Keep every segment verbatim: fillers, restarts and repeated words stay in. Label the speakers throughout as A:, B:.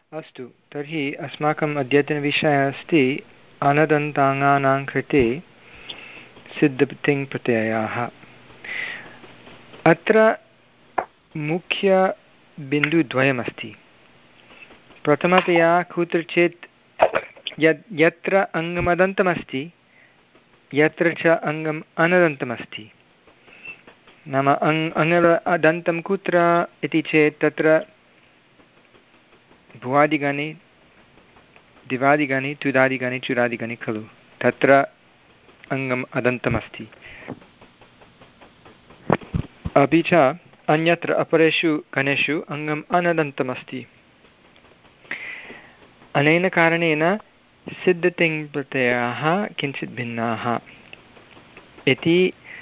A: अस्तु, तर्हि अस्माकम् अद्यतनविषयः अस्ति अनदन्ताङ्गानां कृते सिद्धतिङ् प्रत्ययाः। अत्र मुख्यबिन्दुद्वयमस्ति। प्रथमतया कुत्रचित् यत् यत्र अङ्गमदन्तमस्ति यत्र च अङ्गम् अनदन्तमस्ति। नाम अङ् अङ्गल अदन्तं कुत्र इति चेत् तत्र भुवादिगणे दिवादिगणे तुदादिगणे चुरादिगणे खलु तत्र अङ्गम् अदन्तमस्ति। अपि च अन्यत्र अपरेषु गणेषु अङ्गम् अनदन्तमस्ति। अनेन कारणेन सिद्धतिङ् प्रत्ययाः किञ्चित् भिन्नाः इति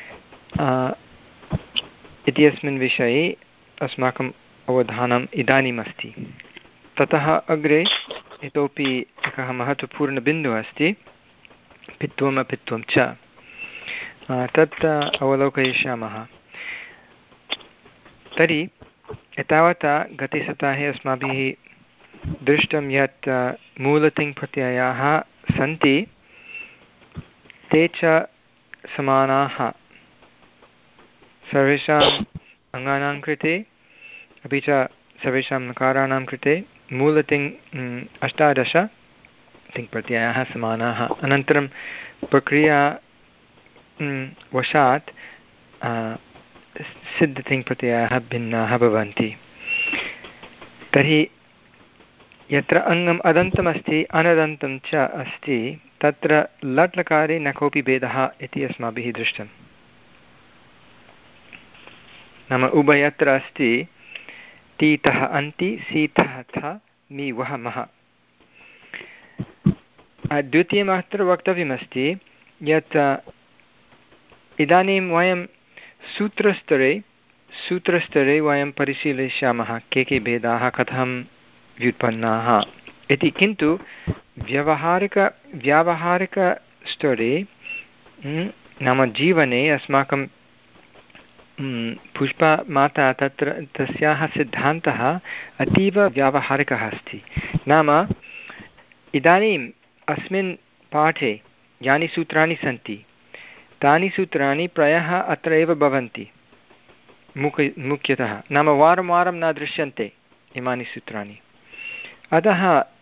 A: इत्यस्मिन् विषये अस्माकम् अवधानम् इदानीम् अस्ति। ततः अग्रे इतोपि एकः महत्त्वपूर्णबिन्दुः अस्ति, पित्वम् अपित्वं च। तत् अवलोकयिष्यामः। तर्हि एतावता गते सप्ताहे अस्माभिः दृष्टं यत् मूलतिङ् प्रत्ययाः सन्ति ते च समानाः सर्वेषाम् अङ्गानां कृते अपि च सर्वेषां नकाराणां कृते मूलतिङ् अष्टादश तिङ्प्रत्ययाः समानाः। अनन्तरं प्रक्रिया वशात् सिद्धतिङ्प्रत्ययाः भिन्नाः भवन्ति। तर्हि यत्र अङ्गम् अदन्तमस्ति अनदन्तं च अस्ति तत्र लट् लकारे न कोऽपि भेदः इति अस्माभिः दृष्टम्। नाम उभयत्र अस्ति तीतः अन्ति सीतः थ मि वः मः। द्वितीयम् अत्र वक्तव्यमस्ति यत् इदानीं वयं सूत्रस्तरे सूत्रस्तरे वयं परिशीलयिष्यामः के के भेदाः कथं व्युत्पन्नाः इति। किन्तु व्यावहारिक व्यावहारिकस्तरे नाम जीवने अस्माकं पुष्पमाता तत्र तस्याः सिद्धान्तः अतीव व्यावहारिकः अस्ति। नाम इदानीम् अस्मिन् पाठे यानि सूत्राणि सन्ति तानि सूत्राणि प्रायः अत्र एव भवन्ति मुख्य मुख्यतः। नाम वारं वारं न दृश्यन्ते इमानि सूत्राणि। अतः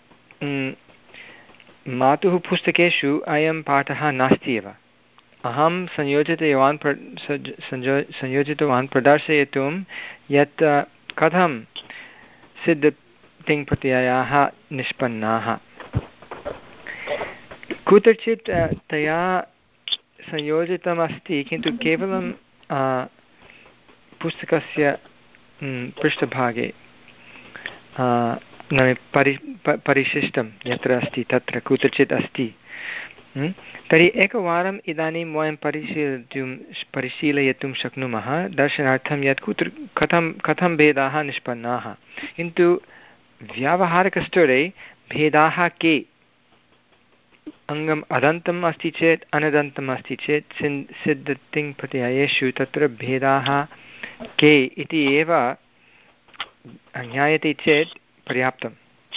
A: मातुः पुस्तकेषु अयं पाठः नास्ति एव। अहं संयोजितवान् प्र संयो संयोजितवान् प्रदर्शयितुं यत् कथं सिद्धतिङ् प्रत्ययाः निष्पन्नाः। कुत्रचित् तया संयोजितमस्ति किन्तु केवलं पुस्तकस्य पृष्ठभागे परि परिशिष्टं यत्र अस्ति तत्र कुत्रचित् अस्ति। तर्हि एकवारम् इदानीं वयं परिशीलयितुं परिशीलयितुं शक्नुमः दर्शनार्थं यत् कुत्र कथं कथं भेदाः निष्पन्नाः। किन्तु व्यावहारिकस्तरे भेदाः के? अङ्गम् अदन्तम् अस्ति चेत् अनदन्तम् अस्ति चेत् सिन् सिद्धतिङ् प्रत्ययेषु तत्र भेदाः के इति एव ज्ञायते चेत् पर्याप्तम्।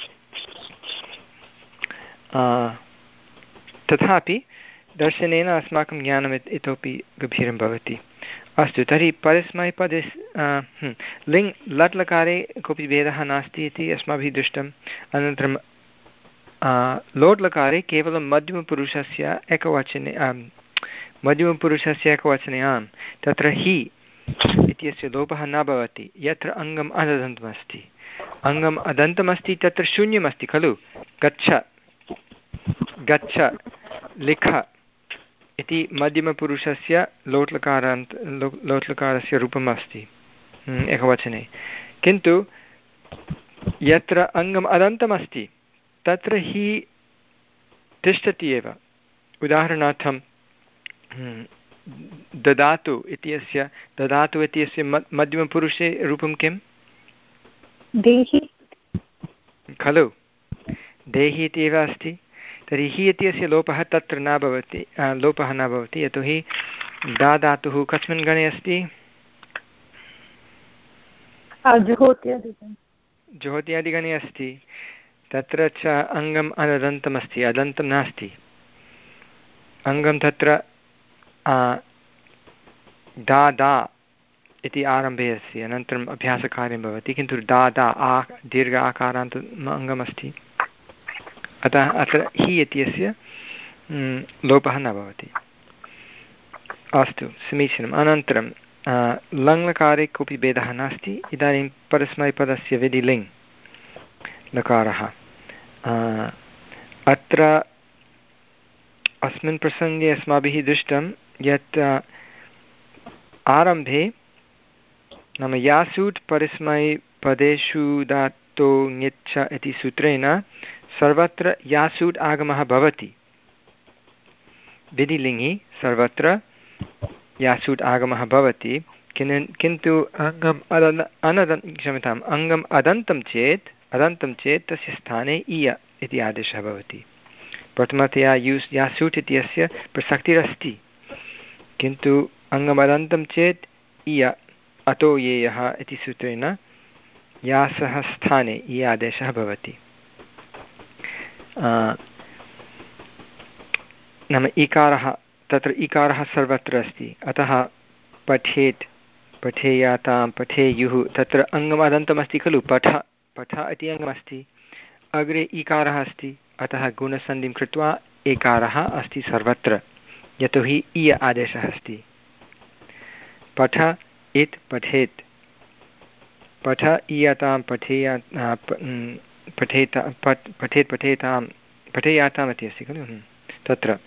A: तथापि दर्शनेन अस्माकं ज्ञानम् इतोपि गभीरं भवति। अस्तु, तर्हि परस्मैपदे लिङ् लट् लकारे कोऽपि भेदः नास्ति इति अस्माभिः दृष्टम्। अनन्तरं लोट् लकारे केवलं मध्यमपुरुषस्य एकवचने मध्यमपुरुषस्य एकवचने आम् तत्र हि इत्यस्य लोपः न भवति यत्र अङ्गम् अनदन्तमस्ति। अङ्गम् अदन्तमस्ति तत्र शून्यमस्ति खलु। गच्छ गच्छ लिख इति मध्यमपुरुषस्य लोट्लकारान्त लोट्लकारस्य रूपम् अस्ति एकवचने। किन्तु यत्र अङ्गम् अदन्तमस्ति तत्र हि तिष्ठति एव। उदाहरणार्थं ददातु इत्यस्य ददातु इत्यस्य मध्यमपुरुषे रूपं किं? देहि खलु। देहि इति एव अस्ति। तर्हि हि इत्यस्य लोपः तत्र न भवति लोपः न भवति यतोहि दा धातुः कस्मिन् गणे अस्ति? जुहोत्यादिगणे अस्ति। तत्र च अङ्गम् अनदन्तमस्ति, अदन्तं नास्ति। अङ्गं तत्र दा दा इति आरम्भे अस्ति, अनन्तरम् अभ्यासकार्यं भवति, किन्तु दा दा आ दीर्घ आकारान्तम् अङ्गमस्ति, अतः अत्र हि इत्यस्य लोपः न भवति। अस्तु, समीचीनम्। अनन्तरं लङ्लकारे कोऽपि भेदः नास्ति। इदानीं परस्मैपदस्य विधिलिङ् लकारः। अत्र अस्मिन् प्रसङ्गे अस्माभिः दृष्टं यत् आरम्भे नाम यासूट् परस्मैपदेषु धातो ङिच्छ इति सूत्रेण सर्वत्र यासूट् आगमः भवति। विधिलिङि सर्वत्र यासूट् आगमः भवति, किन्तु अङ्गम् अदन् अनदन् क्षम्यताम् अङ्गम् अदन्तं चेत् अदन्तं चेत् तस्य स्थाने इय इति आदेशः भवति। प्रथमतया यूस् यासूट् इत्यस्य प्रसक्तिरस्ति, किन्तु अङ्गमदन्तं चेत् इय अतो येयः इति सूत्रेण यासः स्थाने इ आदेशः भवति। नाम इकारः तत्र इकारः सर्वत्र अस्ति, अतः पठेत् पठेयातां पठेयुः तत्र अङ्गमदन्तमस्ति खलु, पठ पठ इति अङ्गमस्ति, अग्रे इकारः अस्ति, अतः गुणसन्धिं कृत्वा एकारः अस्ति सर्वत्र, यतोहि इय आदेशः अस्ति। पठ इत् पठेत्, पठ इयतां पठेया पठेत पठेत् पठेतां पठेयाताम् इति अस्ति खलु, तत्र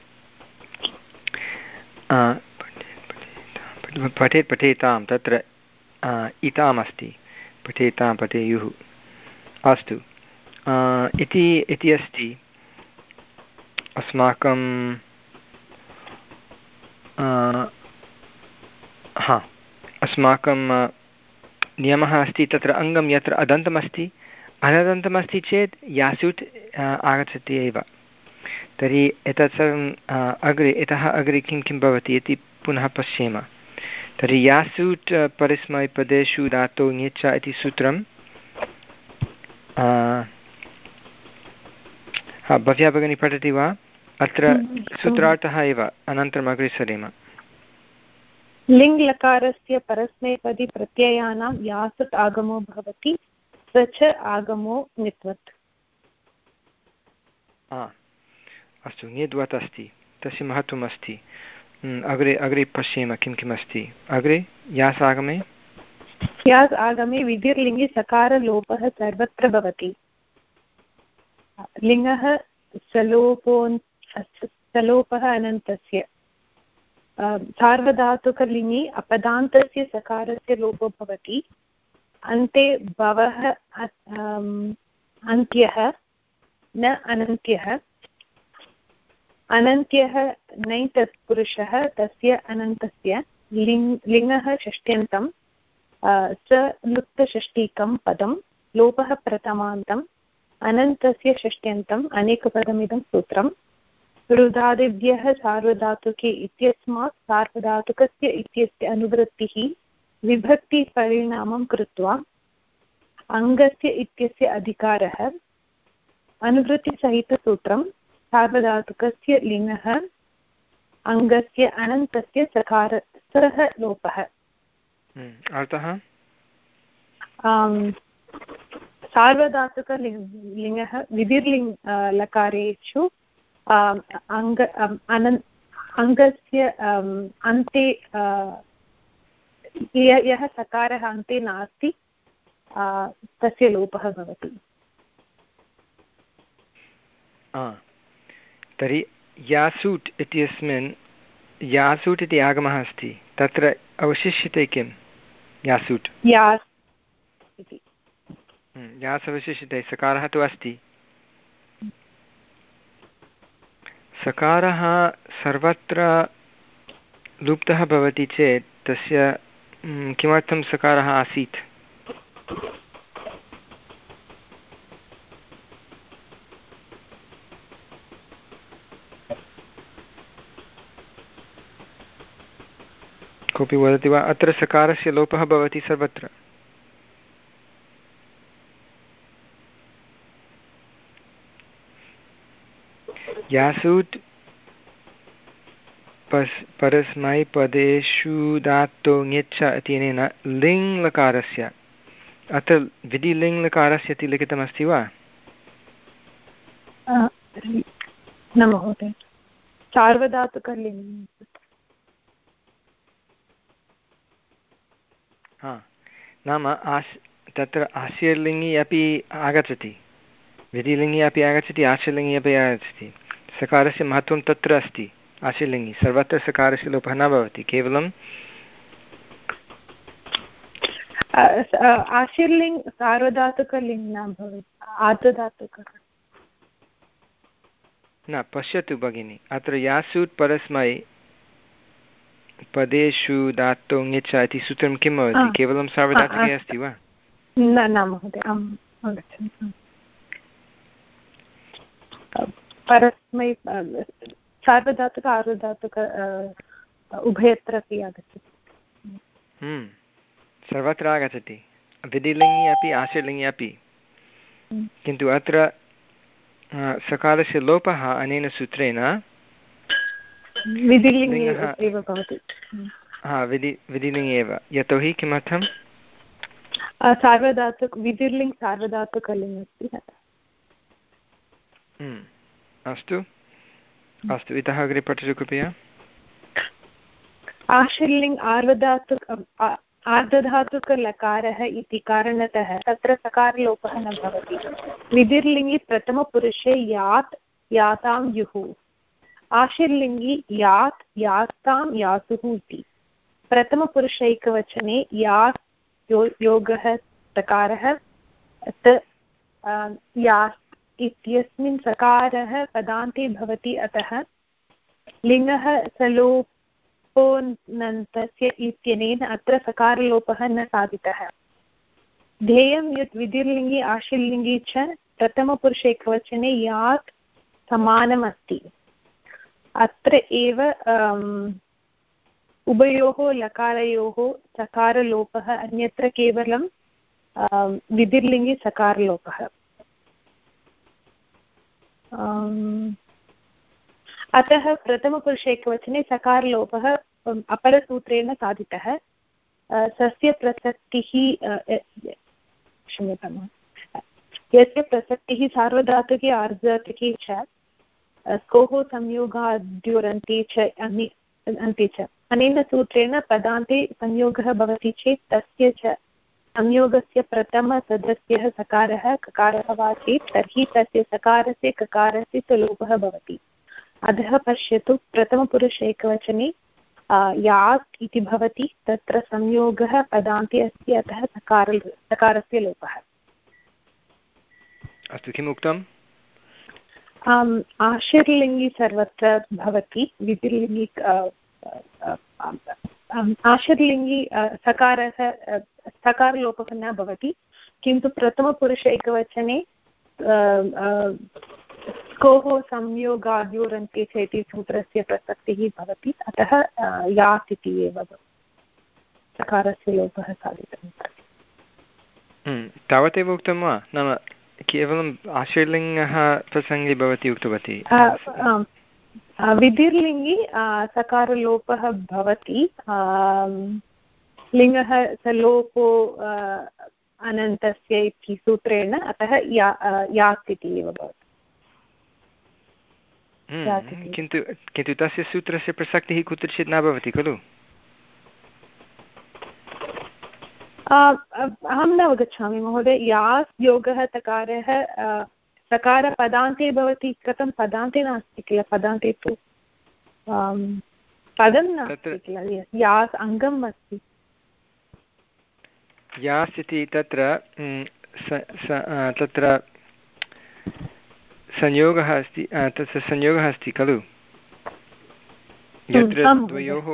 A: पठेत् पठेतां तत्र इताम् अस्ति, पठेतां पठेयुः। अस्तु, इति इति अस्ति अस्माकं हा अस्माकं नियमः अस्ति। तत्र अङ्गं यत्र अदन्तमस्ति अनदन्तमस्ति चेत् यासूट् आगच्छति एव। तर्हि एतत् सर्वम् अग्रे इतः अग्रे किं किं भवति इति पुनः पश्येम। तर्हि यासूट् परस्मैपदेषु धातो ङिच्छ इति सूत्रं हा भव्या भगिनी पठति वा? अत्र सूत्रार्थः एव, अनन्तरम् अग्रे सरेम।
B: लिङ् लकारस्य परस्मैपदी प्रत्ययानां यासुट् आगमो भवति, स च आगमो ङित्वत्।
A: अस्तु, ङिद्वत् अस्ति, तस्य महत्त्वम् अस्ति। अग्रे अग्रे पश्येम किं किम् अस्ति अग्रे। यास् आगमे
B: यास् आगमे विधिर्लिङ्गि सकारलोपः सर्वत्र भवति। लिङ्गः सलोपो सलोपः अनन्तस्य। सार्वधातुकलिङि अपदान्तस्य सकारस्य लोपो भवति। अन्ते भवः अन्त्यः न अनन्त्यः। अनन्त्यः नै तत्पुरुषः तस्य अनन्तस्य। लिङ् लिङ्गः षष्ट्यन्तं स लुप्तषष्टिकं पदं लोपः प्रथमान्तम् अनन्तस्य षष्ट्यन्तम् अनेकपदमिदं सूत्रम्। रुदादिभ्यः सार्वधातुके इत्यस्मात् सार्वधातुकस्य इत्यस्य अनुवृत्तिः विभक्तिपरिणामं कृत्वा अङ्गस्य इत्यस्य अधिकारः। अनुवृत्तिसहितसूत्रं सार्वधातुकस्य लिङ्गः अङ्गस्य अनन्तस्य सकारः लोपः।
A: अर्थः
B: सार्वधातुकलिङ्गः विधिर्लिङ् लकारेषु अङ्ग अनन् अङ्गस्य अन्ते यः सकारः अन्ते नास्ति तस्य लोपः भवति।
A: तर्हि यासूट् इत्यस्मिन् यासूट् इति आगमः अस्ति, तत्र अवशिष्यते किं? यासूट्
B: यास् इति
A: यास् अवशिष्यते, सकारः तु अस्ति। सकारः सर्वत्र लुप्तः भवति चेत् तस्य किमर्थं सकारः आसीत्? कोऽपि वदति वा? अत्र सकारस्य लोपः भवति सर्वत्र। यासूत् पस् परस्मैपदेषु धातो ङिच्छ इत्यनेन लिङ् लकारस्य अत्र विधिलिङ् लकारस्य इति लिखितमस्ति वा?
B: न महोदय, सार्वधातुकलिङ्।
A: हा, नाम आश् तत्र आशीर्लिङ्गि अपि आगच्छति, विधिलिङ्गि अपि आगच्छति, आशीर्लिङ्गि अपि आगच्छति। सकारस्य महत्त्वं तत्र अस्ति। आशीर्लिङ्गि सर्वत्र सकारस्य लोपः न भवति, केवलं
B: आशीर्लिङ् सार्वधातुकलिङ् न भवति, आर्धधातुक
A: न। पश्यतु भगिनि, अत्र यासूत् परस्मै पदेषु धातो ङिच्छ इति सूत्रं किं भवति? केवलं सार्वधातुके अस्ति वा?
B: न न महोदय, अहम् अवगच्छामि। परस्मै सार्वधातुक आर्धधातुक उभयत्र अपि आगच्छति,
A: सर्वत्र आगच्छति, विधिलिङ्गि अपि आशीर्लिङ्गि अपि। किन्तु अत्र सकारस्य लोपः अनेन सूत्रेण
B: विधिलिङ्गः एव भवति।
A: हा, विधि विधिलिङ्गि एव। यतोहि किमर्थं?
B: सार्वधातुक विधिलिङ् सार्वधातुकलिङ् अस्ति।
A: अस्तु अस्तु, इतः अग्रे पठतु कृपया।
B: आशीर्लिङ् आर्धधातुक आर्धधातुकलकारः इति कारणतः तत्र सकारलोपः न भवति। विधिर्लिङ्गि प्रथमपुरुषे यात् यातां युः, आशीर्लिङ्गि यात् यास्तां यासुः इति। प्रथमपुरुषैकवचने यात् यो योगः तकारः त यास् इत्यस्मिन् सकारः पदान्ते भवति, अतः लिङ्गः सलोपोऽनन्तस्य इत्यनेन अत्र सकारलोपः न साधितः। ध्येयं यत् विधिर्लिङ्गि आशीर्लिङ्गि च प्रथमपुरुषैकवचने यात् समानमस्ति। अत्र एव उभयोः लकारयोः सकारलोपः, अन्यत्र केवलं विधिर्लिङ्गि सकारलोपः। अतः प्रथमपुरुषैकवचने सकारलोपः अपरसूत्रेण साधितः। सस्य प्रसक्तिः क्षम्यतां यस्य प्रसक्तिः सार्वधातुके आर्धधातुके च स्कोः संयोगाद्योरन्ते च अन्ते च। अनेन सूत्रेण पदान्ते संयोगः भवति चेत् तस्य च संयोगस्य प्रथमसदस्यः सकारः ककारः वा चेत् तर्हि तस्य सकारस्य ककारस्य च लोपः भवति। अधः पश्यतु, प्रथमपुरुषैकवचने यात् इति भवति, तत्र संयोगः पदान्ते अस्ति, अतः सकार सकारस्य लोपः।
A: अस्तु, किम् उक्तम्?
B: आशीर्लिङ्गि सर्वत्र भवति, विधिर्लिङ्गि आशीर्लिङ्गि सकारः सकारलोपः न भवति, किन्तु प्रथमपुरुषैकवचने स्कोः संयोगाद्योरन्ते च इति सूत्रस्य प्रसक्तिः भवति, अतः यात् इति एव सकारस्य लोपः साधितः।
A: तावदेव उक्तं वा? नाम केवलम् आशीर्लिङ्गः प्रसङ्गे भवती उक्तवती।
B: विधिर्लिङ्गि सकारलोपः भवति, लिङ्गः सलोपो अनन्तस्य इति सूत्रेण, अतः या यात् इति एव भवति।
A: किन्तु किन्तु तस्य सूत्रस्य प्रसक्तिः कुत्रचित् न भवति खलु?
B: अहं न अवगच्छामि महोदय। यास् योगः तकारः सकारपदान्ते भवति, कथं पदान्ते नास्ति किल? पदान्ते तु पदं नास्ति किल, यास् अङ्गम् अस्ति।
A: यास् इति तत्र तत्र संयोगः अस्ति, तस्य संयोगः अस्ति खलु, यत्र द्वयोः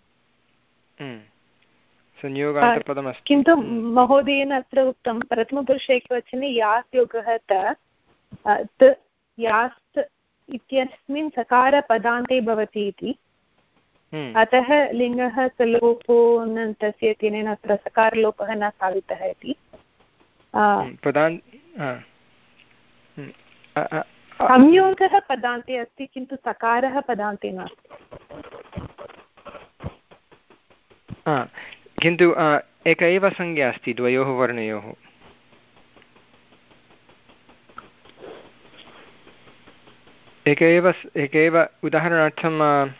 A: संयोगान्तपदमस्ति।
B: किन्तु महोदयेन अत्र उक्तं प्रथमपुरुषैकवचने यास् योगः त यास् इत्यस्मिन् सकारपदान्ते भवति इति, अतः लिङ्गः सलोपोऽनन्तस्य इत्यनेन अत्र सकारलोपः न साधितः इति।
A: पदान्
B: संयोगः पदान्ते अस्ति किन्तु सकारः पदान्ते नास्ति।
A: किन्तु एक एव संज्ञा अस्ति द्वयोः वर्णयोः। एक एव एक एव उदाहरणार्थं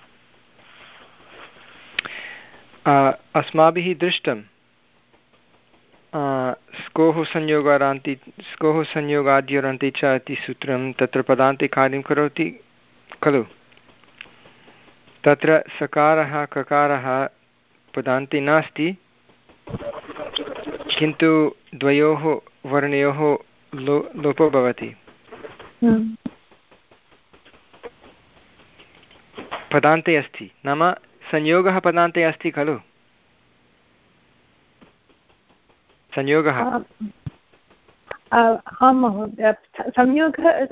A: अस्माभिः दृष्टं स्कोः संयोगारान्ति स्कोः संयोगाद्योरन्ति च इति सूत्रं तत्र पदान्ते कार्यं करोति खलु। तत्र सकारः ककारः पदान्ते नास्ति किन्तु द्वयोः वर्णयोः लो लोपो भवति। पदान्ते अस्ति नाम संयोगः पदान्ते अस्ति खलु। संयोगः
B: आं महोदय संयोगः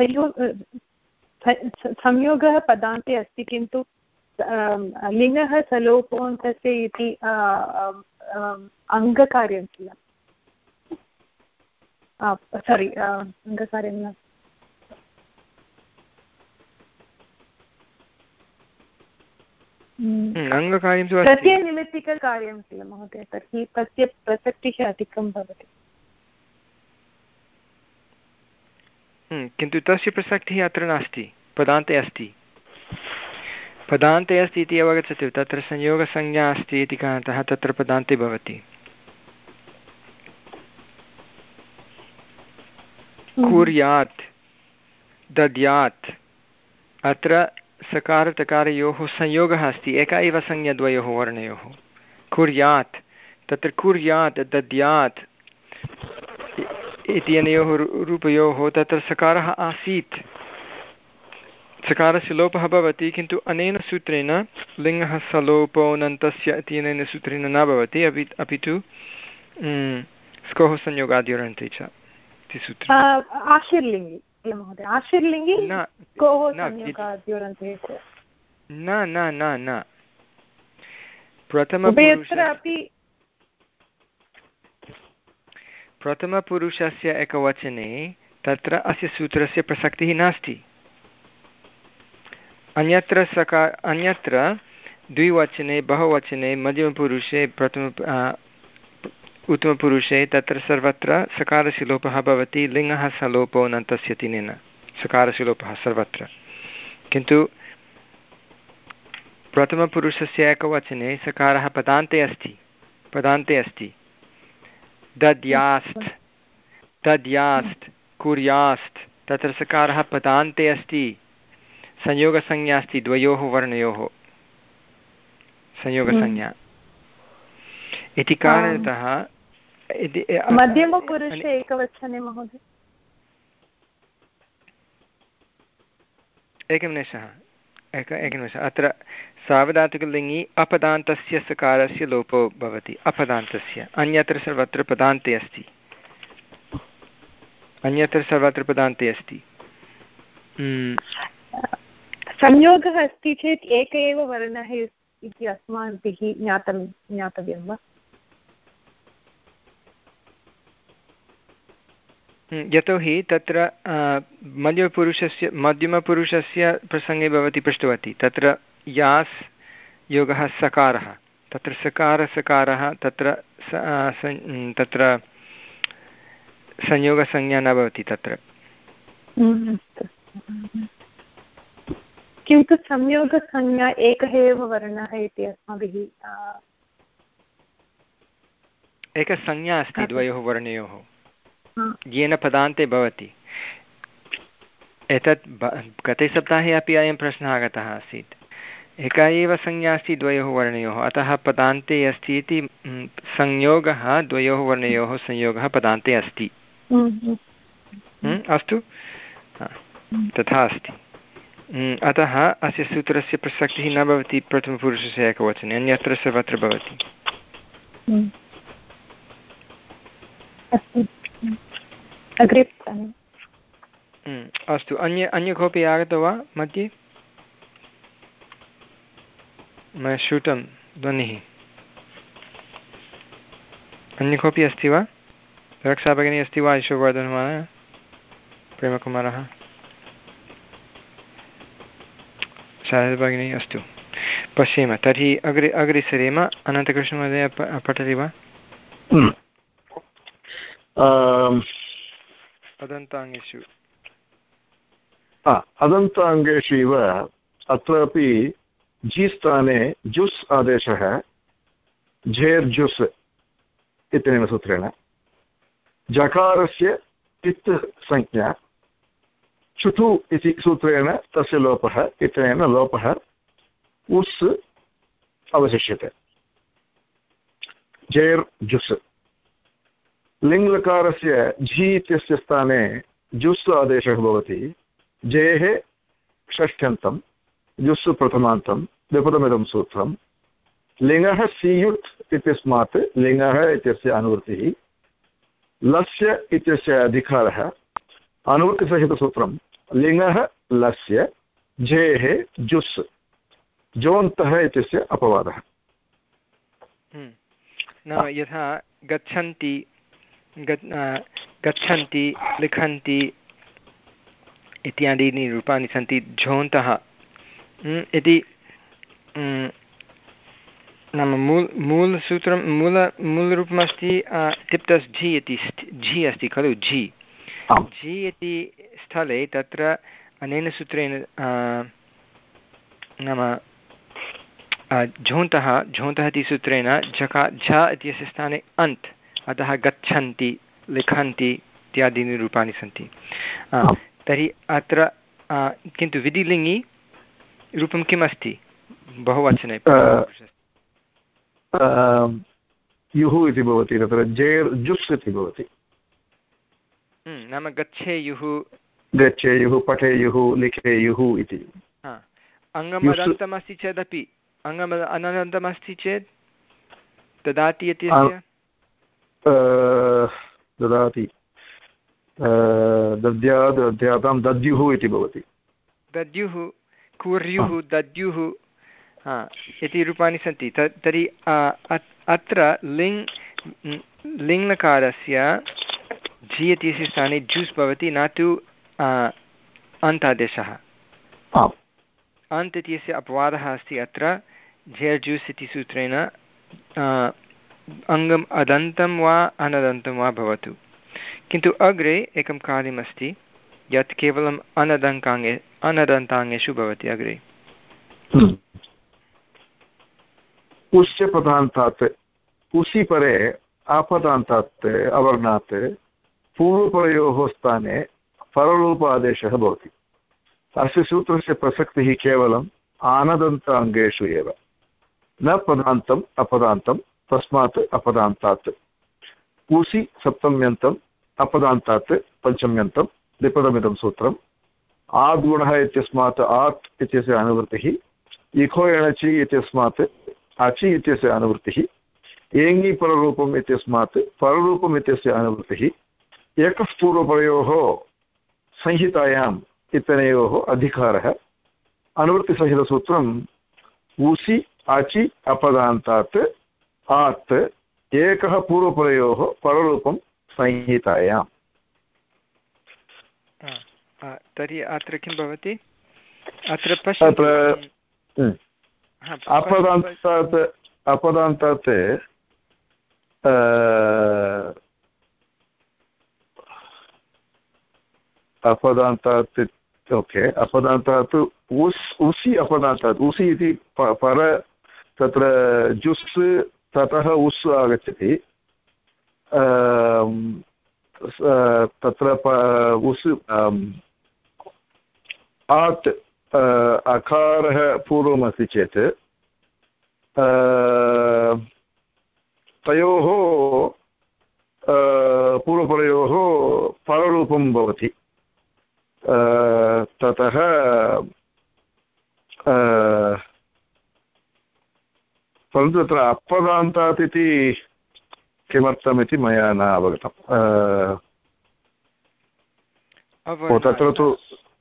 B: संयोगः पदान्ते अस्ति किन्तु लिङ्गः सलोपोऽन्तस्य इति अङ्गकार्यं किल सारि अङ्गकार्यं न
A: अङ्गकार्यं तु
B: प्रत्ययनिमित्तिककार्यं किल महोदय तर्हि तस्य प्रसक्तिः अधिकं भवति।
A: किन्तु तस्य प्रसक्तिः अत्र नास्ति पदान्ते अस्ति पदान्ते अस्ति इति अवगच्छतु। तत्र संयोगसंज्ञा अस्ति इति कारणतः तत्र पदान्ते भवति। कुर्यात् दद्यात् अत्र सकारतकारयोः संयोगः अस्ति एका एव संज्ञा द्वयोः वर्णयोः। कुर्यात् तत्र कुर्यात् दद्यात् इत्यनयोः रूपयोः तत्र सकारः आसीत् सकारस्य लोपः भवति किन्तु अनेन सूत्रेण लिङ्गः सलोपोऽनन्तस्य इत्यनेन सूत्रेण न भवति अपि अपि तु स्कोः संयोगाद्योरन्ते च इति सूत्रम्।
B: आशीर्लिङ्गि महोदय आशीर्लिङ्गि स्कोः संयोगाद्योरन्ते च
A: न न न न प्रथमपुरुषे प्रथमपुरुषस्य एकवचने तत्र अस्य सूत्रस्य प्रसक्तिः नास्ति। अन्यत्र सका अन्यत्र द्विवचने बहुवचने मध्यमपुरुषे प्रथम उत्तमपुरुषे तत्र सर्वत्र सकारस्य लोपः भवति लिङ्गः सलोपो नन्तस्य तिनेन सकारस्य लोपः सर्वत्र। किन्तु प्रथमपुरुषस्य एकवचने सकारः पदान्ते अस्ति पदान्ते अस्ति दद्यास्त् दद्यास्त् कुर्यास्त् तत्र सकारः पदान्ते अस्ति संयोगसंज्ञा अस्ति द्वयोः वर्णयोः संयोगसंज्ञा इति कारणतः
B: मध्यमपुरुषे एकवचने महोदय
A: एकनिमेषः एक एकनिमेषः अत्र सार्वधातुकलिङ्गि अपदान्तस्य सकारस्य लोपो भवति अपदान्तस्य अन्यत्र सर्वत्र पदान्ते अस्ति अन्यत्र सर्वत्र पदान्ते अस्ति।
B: संयोगः अस्ति चेत् एक एव वर्णः इति अस्माभिः ज्ञातं ज्ञातव्यं वा?
A: यतोहि तत्र मध्यमपुरुषस्य मध्यमपुरुषस्य प्रसङ्गे भवती पृष्टवती तत्र यास् योगः सकारः तत्र सकारसकारः तत्र तत्र संयोगसंज्ञा न भवति तत्र।
B: किन्तु संयोगसंज्ञा एकः एव वर्णः इति अस्माभिः
A: एका संज्ञा अस्ति द्वयोः वर्णयोः येन पदान्ते भवति। एतत् गते सप्ताहे अपि अयं प्रश्नः आगतः आसीत् एका एव संज्ञा अस्ति द्वयोः वर्णयोः अतः पदान्ते अस्ति इति संयोगः द्वयोः वर्णयोः संयोगः पदान्ते अस्ति। अस्तु तथा अस्ति अतः अस्य सूत्रस्य प्रसक्तिः न भवति प्रथमपुरुषस्य एकवचने अन्यत्र सर्वत्र भवति। अस्तु अन्य अन्य कोऽपि आगतो वा मध्ये मया श्रुतं ध्वनिः अन्य कोऽपि अस्ति वा रक्षा भगिनी अस्ति वा यशोवर्धनमहोदय प्रेमकुमारः शारदा भगिनी अस्तु पश्येम तर्हि अग्रे अग्रे सरेम अनन्तकृष्णमहोदय पठति वा अदन्ताङ्गेषु
C: अदन्ताङ्गेषु इव अत्रापि जि स्थाने जुस् आदेशः झेर्जुस् इत्यनेन सूत्रेण जकारस्य तित् संज्ञा चुटु इति सूत्रेण तस्य लोपः इत्यनेन लोपः उस् अवशिष्यते झेर् जुस् लिङ्लकारस्य झि इत्यस्य स्थाने जुस् आदेशः भवति जेः षष्ठ्यन्तं जुस् प्रथमान्तं द्विपदमिदं सूत्रं लिङः सीयुट् इत्यस्मात् लिङः इत्यस्य अनुवृत्तिः लस्य इत्यस्य अधिकारः अनुवृत्तिसहितसूत्रं लिङः लस्य झेः जुस् जोन्तः इत्यस्य अपवादः
A: नाम यथा गच्छन्ति गच्छन्ति लिखन्ति इत्यादीनि रूपाणि सन्ति झोन्तः इति नाम मूल मूलसूत्रं मूल मूलरूपमस्ति तिप्तस् झि इति झि अस्ति खलु झि झि इति स्थले तत्र अनेन सूत्रेण नाम झोन्तः झोन्तः इति सूत्रेण झका झ इत्यस्य स्थाने अन्त् अतः गच्छन्ति लिखन्ति इत्यादीनि रूपाणि सन्ति तर्हि अत्र किन्तु विधिलिङ्गि रूपं किम् अस्ति बहुवचने
C: युः इति भवति तत्र जेर् जुस् इति भवति
A: नाम गच्छेयुः
C: गच्छेयुः पठेयुः लिखेयुः इति
A: अङ्गमदन्तमस्ति चेदपि अङ्गम अनन्तमस्ति चेत् ददाति इत्यस्य
C: ददाति दद्याद् दद्यातां दद्युः इति भवति
A: दद्युः कुर्युः दद्युः इति रूपाणि सन्ति तर्हि अत्र लिङ् लिङ्लकारस्य झि इत्यस्य स्थाने जूस् भवति न तु अन्तादेशः अन्त् इत्यस्य अपवादः अस्ति अत्र झेर् जूस् इति सूत्रेण अङ्गम् अदन्तं वा अनदन्तं वा भवतु किन्तु अग्रे एकं कार्यमस्ति यत् केवलम् अनदङ्काङ्गे अनदन्ताङ्गेषु भवति अग्रे
C: उश्च पदान्तात् उसि परे आपदान्तात् अवर्णात् पूर्वपरयोः स्थाने पररूप आदेशः भवति अस्य सूत्रस्य प्रसक्तिः केवलम् आनदन्ताङ्गेषु एव न पदान्तम् अपदान्तं तस्मात् अपदान्तात् उसि सप्तम्यन्तम् अपदान्तात् पञ्चम्यन्तं द्विपदमिदं सूत्रम् आद्गुणः इत्यस्मात् आत् इत्यस्य अनुवृत्तिः इको एणचि इत्यस्मात् अचि इत्यस्य अनुवृत्तिः एङि पररूपम् इत्यस्मात् पररूपम् इत्यस्य अनुवृत्तिः एकः पूर्वपरयोः संहितायाम् इत्यनयोः अधिकारः अनुवृत्तिसहितसूत्रम् उसि अचि अपदान्तात् आत् एकः पूर्वपरयोः पररूपं संहितायाम्
A: तर्हि अत्र किं भवति अत्र पश्यतु
C: अपदान्तात् अपदान्तात् अपदान्तात् ओके अपदान्तात् उस् उसि अपदान्तात् उसि इति पर तत्र जुस् ततः उस् आगच्छति तत्र उस् आत् अकारः पूर्वमस्ति चेत् तयोः पूर्वपरयोः पररूपं भवति ततः परन्तु तत्र अपदान्तात् इति किमर्थमिति मया न अवगतम् तत्र तु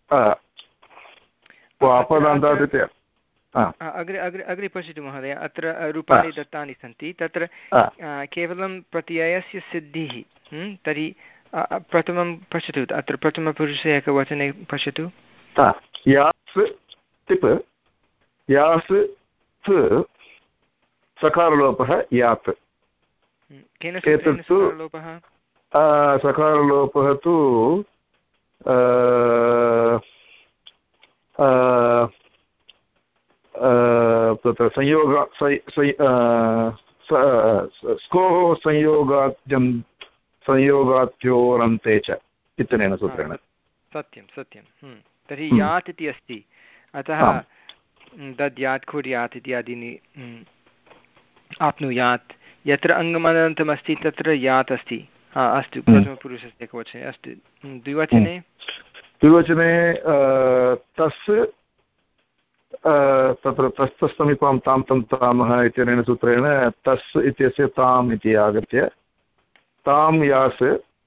C: अपदान्तात् इति
A: अग्रे अग्रे अग्रे पश्यतु महोदय अत्र रूपाणि दत्तानि सन्ति तत्र केवलं प्रत्ययस्य सिद्धिः तर्हि प्रथमं पश्यतु अत्र प्रथमपुरुषे एकवचने पश्यतु
C: यास् तिप् यास् त् सकारलोपः यात् एतत्तु सकारलोपः तु तत्र संयोग स्कोः संयोगाद्यं संयोगाद्योरन्ते च इत्यनेन सूत्रेण
A: सत्यं सत्यं तर्हि यात् इति अस्ति अतः दद्यात् कुर्यात् इत्यादीनि आप्नुयात् यत्र अङ्गमनन्तमस्ति तत्र यात् अस्ति अस्तु प्रथमपुरुषस्य एकवचने अस्तु द्विवचने
C: द्विवचने तस् तत्र तस्थसमीपं तां तं तामः इत्यनेन सूत्रेण तस् इत्यस्य ताम् इति आगत्य तां यास्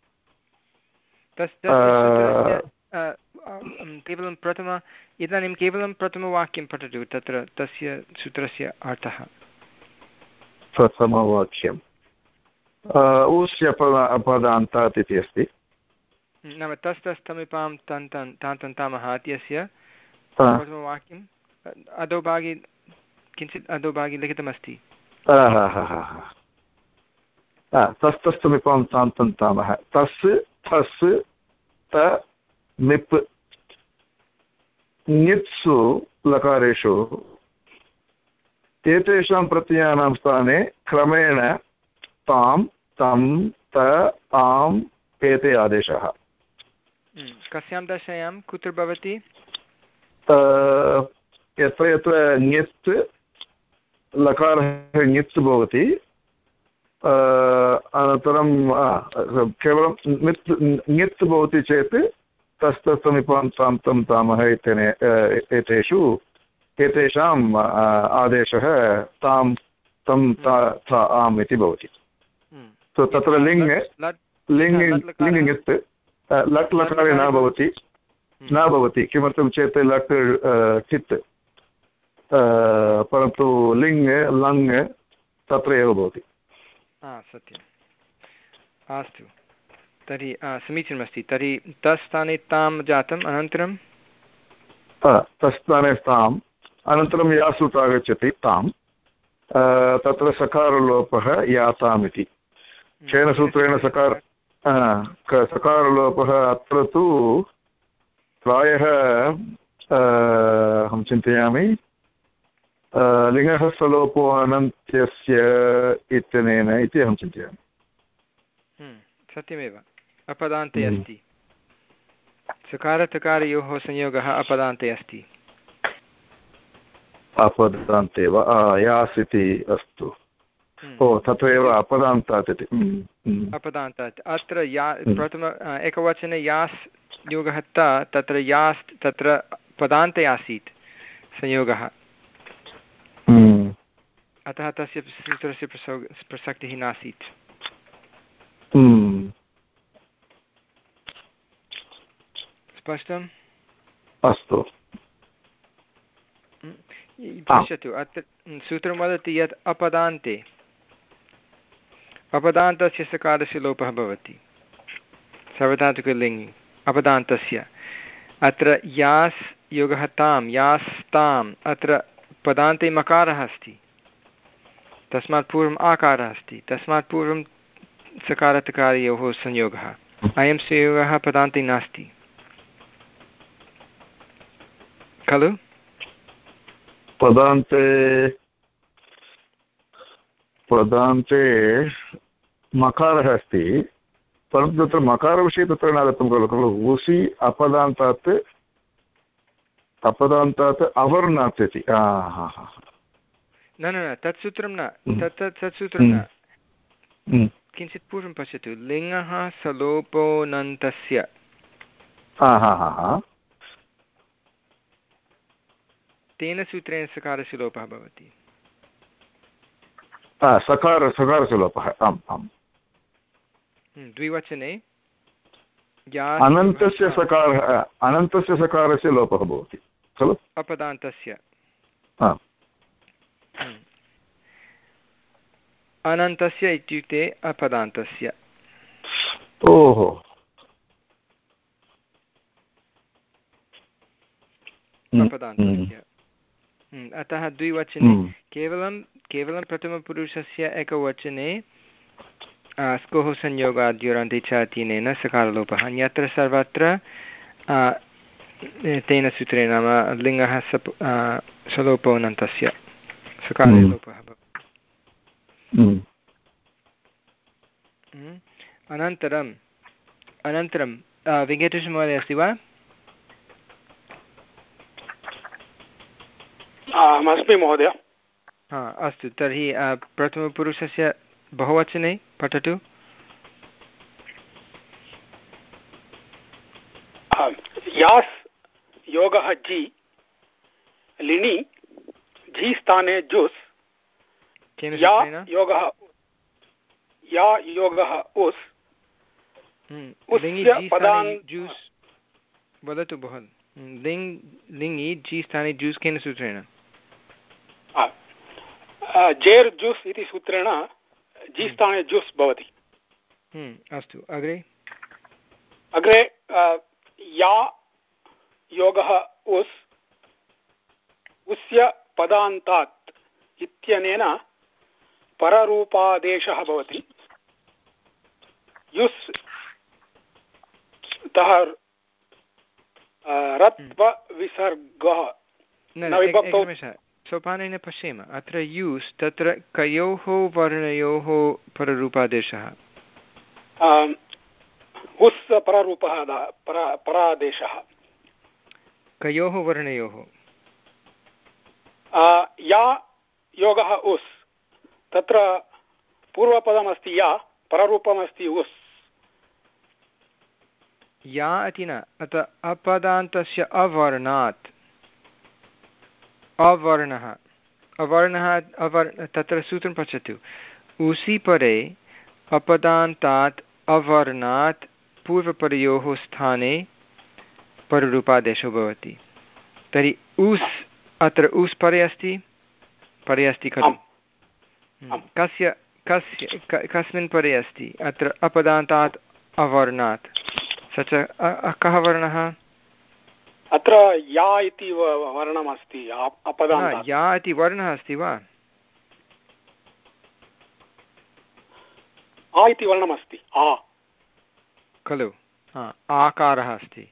A: केवलं प्रथम इदानीं केवलं प्रथमवाक्यं पठतु तत्र तस्य सूत्रस्य अर्थः
C: प्रथमवाक्यम् उस्य पदान्तात् इति अस्ति
A: नाम तस्तस्थमीपां तन् तन् तां तन्तामः इत्यस्य प्रथमवाक्यम् अधोभागे किञ्चित् अधोभागे लिखितमस्ति
C: तस्तस्थमीपां तां तन्तामः तस् थस् त निप् ङित्सु लकारेषु एतेषां प्रत्ययानां स्थाने क्रमेण तां तं त आम् एते आदेशाः
A: कस्यां दशायां कुत्र भवति
C: यत्र यत्र ङित् लकारः ङित् भवति अनन्तरं केवलं ङित् ङित् भवति चेत् तस्तसमीपां तां तं तामः इत्यने एतेषु एतेषाम् आदेशः तां तं ता आम् इति भवति तत्र लिङ् लिङ् लिङ् ङित् लट् लकारे न भवति न भवति किमर्थं चेत् लट् टित् परन्तु लिङ् लङ् तत्र एव भवति
A: सत्यम् अस्तु तर्हि समीचीनमस्ति तर्हि तस्थाने तां जातम् अनन्तरं
C: तस्थाने ताम् अनन्तरं यासुट् आगच्छति तां तत्र सकारलोपः याताम् इति केन सूत्रेण सकार सकारलोपः अत्र तु प्रायः अहं चिन्तयामि लिङ्गः सलोपो अनन्त्यस्य इत्यनेन इति अहं चिन्तयामि
A: सत्यमेव अपदान्ते अस्ति सकारतकारयोः संयोगः अपदान्ते अस्ति
C: अपदान्ते वा यास् इति अस्तु ओ तथैव अपदान्तात् इति
A: अपदान्तात् अत्र या प्रथम एकवचने यास् योगः त तत्र यास् तत्र पदान्ते आसीत् संयोगः अतः तस्य सूत्रस्य प्रसक्तिः नासीत् स्पष्टम्
C: अस्तु
A: पश्यतु अत्र सूत्रं वदति यत् अपदान्ते अपदान्तस्य सकारस्य लोपः भवति सार्वधातुकलिङ्गि अपदान्तस्य अत्र यास् योगः तां यास् ताम् अत्र पदान्ते मकारः अस्ति तस्मात् पूर्वम् आकारः अस्ति तस्मात् पूर्वं सकारतकारयोः संयोगः अयं संयोगः पदान्ते नास्ति खलु
C: पदान्ते पदान्ते मकारः अस्ति परन्तु तत्र मकारविषये तत्र न दत्तं खलु खलु ऊसि अपदान्तात् अपदान्तात् अवर्णात् इति
A: न न न तत् सूत्रं न तत् तत् तत् सूत्रं न किञ्चित् पूर्वं पश्यतु लिङ्गः सलोपोऽनन्तस्य तेन सूत्रेण सकारस्य लोपः भवति
C: सकार सकारस्य लोपः आम् आम्
A: द्विवचने
C: अनन्तस्य सकारः अनन्तस्य सकारस्य लोपः भवति खलु
A: अपदान्तस्य अनन्तस्य इत्युक्ते अपदान्तस्य
C: ओहो
A: अपदान्तस्य अतः द्विवचने केवलं केवलं प्रथमपुरुषस्य एकवचने स्कोः संयोगाद्योरन्ते च अतीनेन सकारलोपः, अन्यत्र सर्वत्र तेन सूत्रेण नाम लिङ्गः सप् सलोपोऽनन्तस्य सकारे लोपः भवति। अनन्तरम् अनन्तरं वेङ्कटेशमहोदय अस्ति वा?
D: अस्मि महोदय।
A: हा अस्तु, तर्हि प्रथमपुरुषस्य बहुवचने पठतु।
D: यास् योगः जि लिणि जि स्थाने जुस् या योगः या योगः उस्
A: जूस् वदतु भवान्। लिङ् लिङि जि स्थाने जूस् केन सूत्रेण?
D: जेर् जूस् इति सूत्रेण जि स्थाने जूस् भवति।
A: अस्तु, अग्रे
D: अग्रे या योगः उस् उस्य पदान्तात् इत्यनेन पररूपादेशः भवति। युस् तः रत्व विसर्गः न विभक्तौ।
A: सोपानेन पश्येम, अत्र यूस् तत्र कयोः वर्णयोः पररूपादेशः?
D: उस् पररूपः परादेशः।
A: कयोः वर्णयोः?
D: या योगः उस् तत्र पूर्वपदमस्ति या, पररूपमस्ति उस्।
A: या इति न, अतः अपदान्तस्य अवर्णात् अवर्णः अवर्णः अवर्ण तत्र सूत्रं पश्यतु। उसि परे अपदान्तात् अवर्णात् पूर्वपरयोः स्थाने पररूपादेशो भवति। तर्हि उस् अत्र उस् परे अस्ति, परे अस्ति खलु? कस्य कस्य कस्मिन् परे अस्ति? अत्र अपदान्तात् अवर्णात्, स च कः वर्णः?
D: अत्र या इति वर्णमस्ति। अपदान्तात्
A: या इति वर्णः अस्ति वा?
D: आ इति वर्णमस्ति
A: खलु? आकारः अस्ति।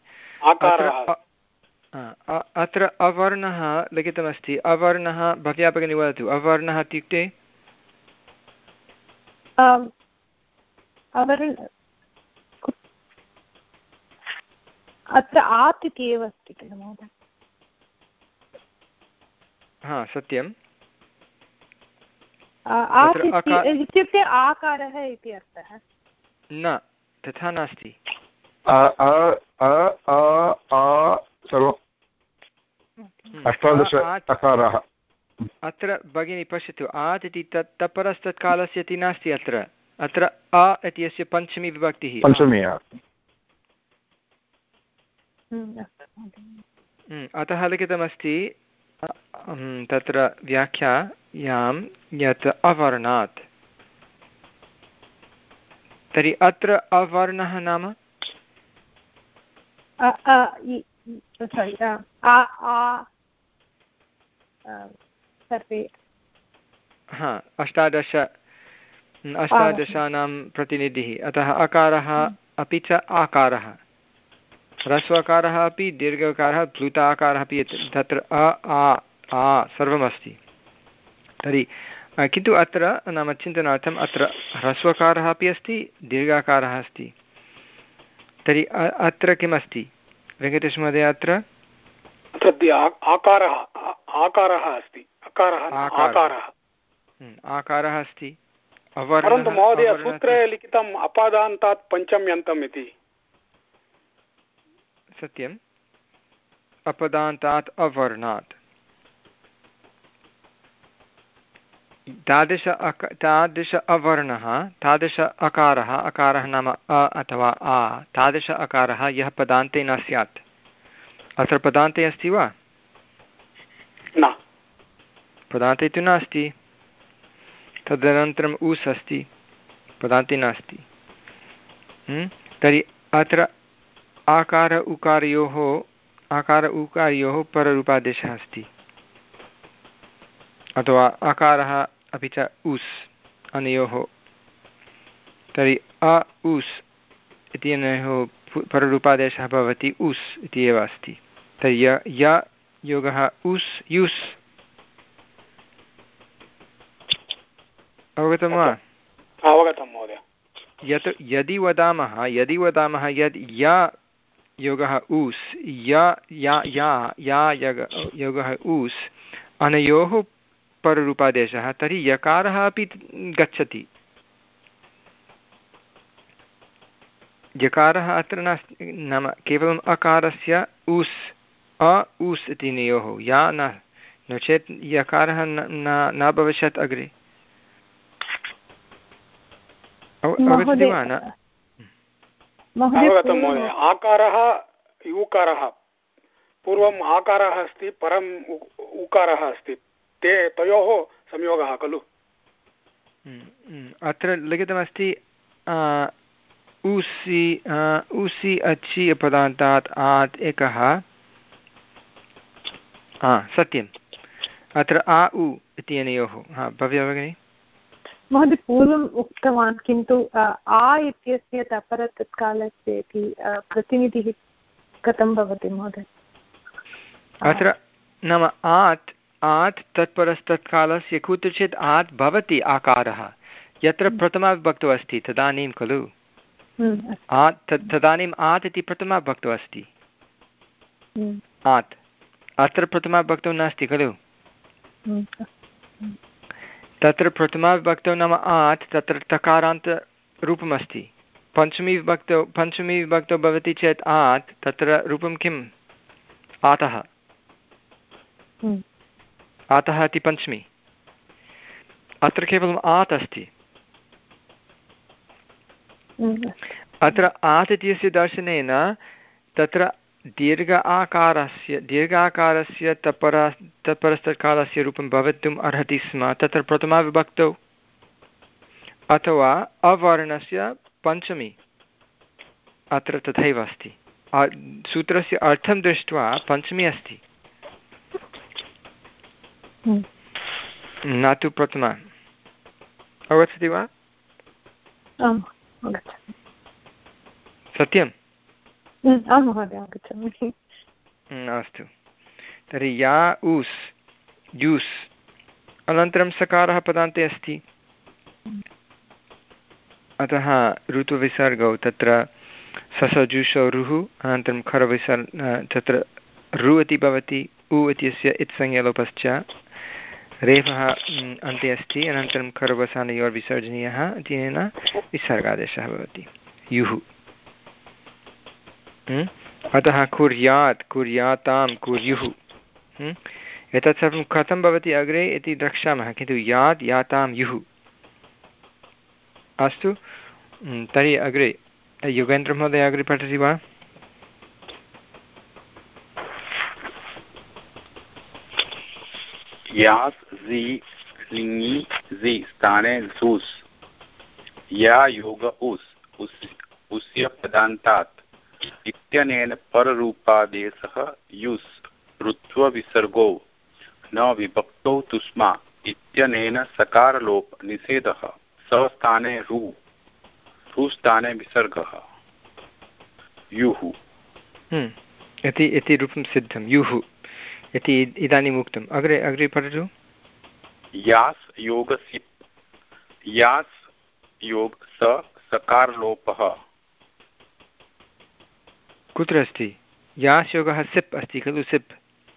A: अत्र अवर्णः लिखितमस्ति। अवर्णः भवत्या भगिनी वदतु, अवर्णः इत्युक्ते?
B: अत्र आत् इति एव अस्ति किल महोदय?
A: हा सत्यम्।
B: इत्युक्ते आकारः इति अर्थः
A: न, तथा नास्ति।
C: अष्टादश अकारः
A: अत्र भगिनी पश्यतु, आत् इति तत् तपरस्तत्कालस्य इति नास्ति अत्र। अत्र अ इति अस्य पञ्चमी विभक्तिः।
C: पञ्चमी।
A: अतः लिखितमस्ति तत्र व्याख्यायां यत् अवर्णात्। तर्हि अत्र अवर्णः नाम हा अष्टादश अष्टादशानां प्रतिनिधिः। अतः अकारः अपि च आकारः, ह्रस्वकारः अपि, दीर्घकारः, प्लुताकारः अपि, तत्र अ आ आ सर्वमस्ति। तर्हि किन्तु अत्र नाम चिन्तनार्थम् अत्र ह्रस्वकारः अपि अस्ति, दीर्घाकारः अस्ति। तर्हि अत्र किमस्ति वेङ्कटेशमहोदय? अत्र
D: आकारः आकारः अस्ति।
A: आकारः अस्ति।
D: परन्तु महोदय सूत्रे लिखितम् अपादान्तात् पञ्चम्यन्तम् इति।
A: सत्यम्, अपदान्तात् अवर्णात्। तादृश अक तादृश अवर्णः, तादृश अकारः, अकारः नाम अ अथवा आ, तादृश अकारः यः पदान्ते न स्यात्। अत्र पदान्ते अस्ति वा?
D: न,
A: पदान्ते तु नास्ति। तदनन्तरम् उस् अस्ति, पदान्ते नास्ति। तर्हि अत्र आकार उकारयोः आकार उकारयोः पररूपादेशः अस्ति। अथवा अकारः अपि च उस् अनयोः, तर्हि अ उस् इत्यनयोः पररूपादेशः भवति उस् इति एव अस्ति। तर्हि य य योगः उस् युस्, अवगतं वा?
D: अवगतं महोदय।
A: यत् यदि वदामः यदि वदामः यद् य योगः उस् य या या या योगः उस् अनयोः पररूपादेशः, तर्हि यकारः अपि गच्छति। यकारः अत्र नास्ति, नाम केवलम् अकारस्य उस् अ उस् इति नयोः, या न, नो चेत् यकारः न भविष्यत् अग्रे। अवगच्छति वा न?
D: अवगतं महोदय। आकारः ऊकारः, पूर्वम् आकारः अस्ति, परम् उकारः अस्ति, ते तयोः संयोगः खलु?
A: अत्र लिखितमस्ति उसि उसि अचि पदान्तात् आत् एकः, सत्यम्, अत्र आ उ इत्यनयोः। हा, भव्या भगिनी।
B: महोदय, पूर्वम् उक्तवान्, किन्तु आ इत्यस्य तपरतत्कालस्य इति प्रतिनिधिः कथं भवति महोदय?
A: अत्र नाम आत् आत् तत्परस्तत्कालस्य कुत्रचित् आत् भवति आकारः, यत्र प्रथमाविभक्तौ अस्ति तदानीं खलु। आत् तदानीम् आत् इति प्रथमाविभक्तौ अस्ति। आत् अत्र प्रथमाविभक्तौ नास्ति खलु। तत्र प्रथमाविभक्तौ नाम आत्, तत्र तकारान्तरूपमस्ति। पञ्चमी विभक्तौ पञ्चमी विभक्तौ भवति चेत् आत्, तत्र रूपं किम्? आतः। आतः इति पञ्चमी। अत्र केवलम् आत् अस्ति। अत्र आत् इत्यस्य दर्शनेन तत्र दीर्घ आकारस्य दीर्घ आकारस्य तपर तत्परस्तत्कालस्य रूपं भवितुम् अर्हति स्म तत्र प्रथमाविभक्तौ, अथवा अवर्णस्य पञ्चमी। अत्र तथैव अस्ति। सूत्रस्य अर्थं दृष्ट्वा पञ्चमी अस्ति, न तु प्रथमा। अवगच्छति वा? सत्यम्?
B: आं महोदय, आगच्छामि।
A: अस्तु, तर्हि या उस् यूस्, अनन्तरं सकारः पदान्ते अस्ति, अतः ऋतुविसर्गौ तत्र ससजुषौ रुः, अनन्तरं खरविसर् तत्र रु इति भवति, उ इत्यस्य इत्संज्ञलोपश्च, रेफः अन्ते अस्ति, अनन्तरं खरवसानयोर्विसर्जनीयः इत्यनेन विसर्गादेशः भवति युः। अतः कुर्यात् कुर्यातां कुर्युः, एतत् सर्वं कथं भवति अग्रे इति द्रक्ष्यामः, किन्तु यात् यातां युः। अस्तु, तर्हि अग्रे युगेन्द्रमहोदय अग्रे पठति वा?
E: यास् ज़ि लिङि ज़ि स्थाने ज़ूस्, या योग उस् उस्य पदान्तात् इत्यनेन पररूपादेशः युस् ऋत्वविसर्गो न विभक्तौ तुस्मा इत्यनेन सकारलोप निषेधः सस्थाने रु रुस्थाने विसर्गः युः
A: इति इति रूपं सिद्धं युः इति इदानीम् उक्तम्। अग्रे अग्रे पठतु।
E: यास् योग सिप्, यास् योग स सकारलोपः
A: कुत्र अस्ति? यास् योगः सिप् अस्ति खलु, सिप्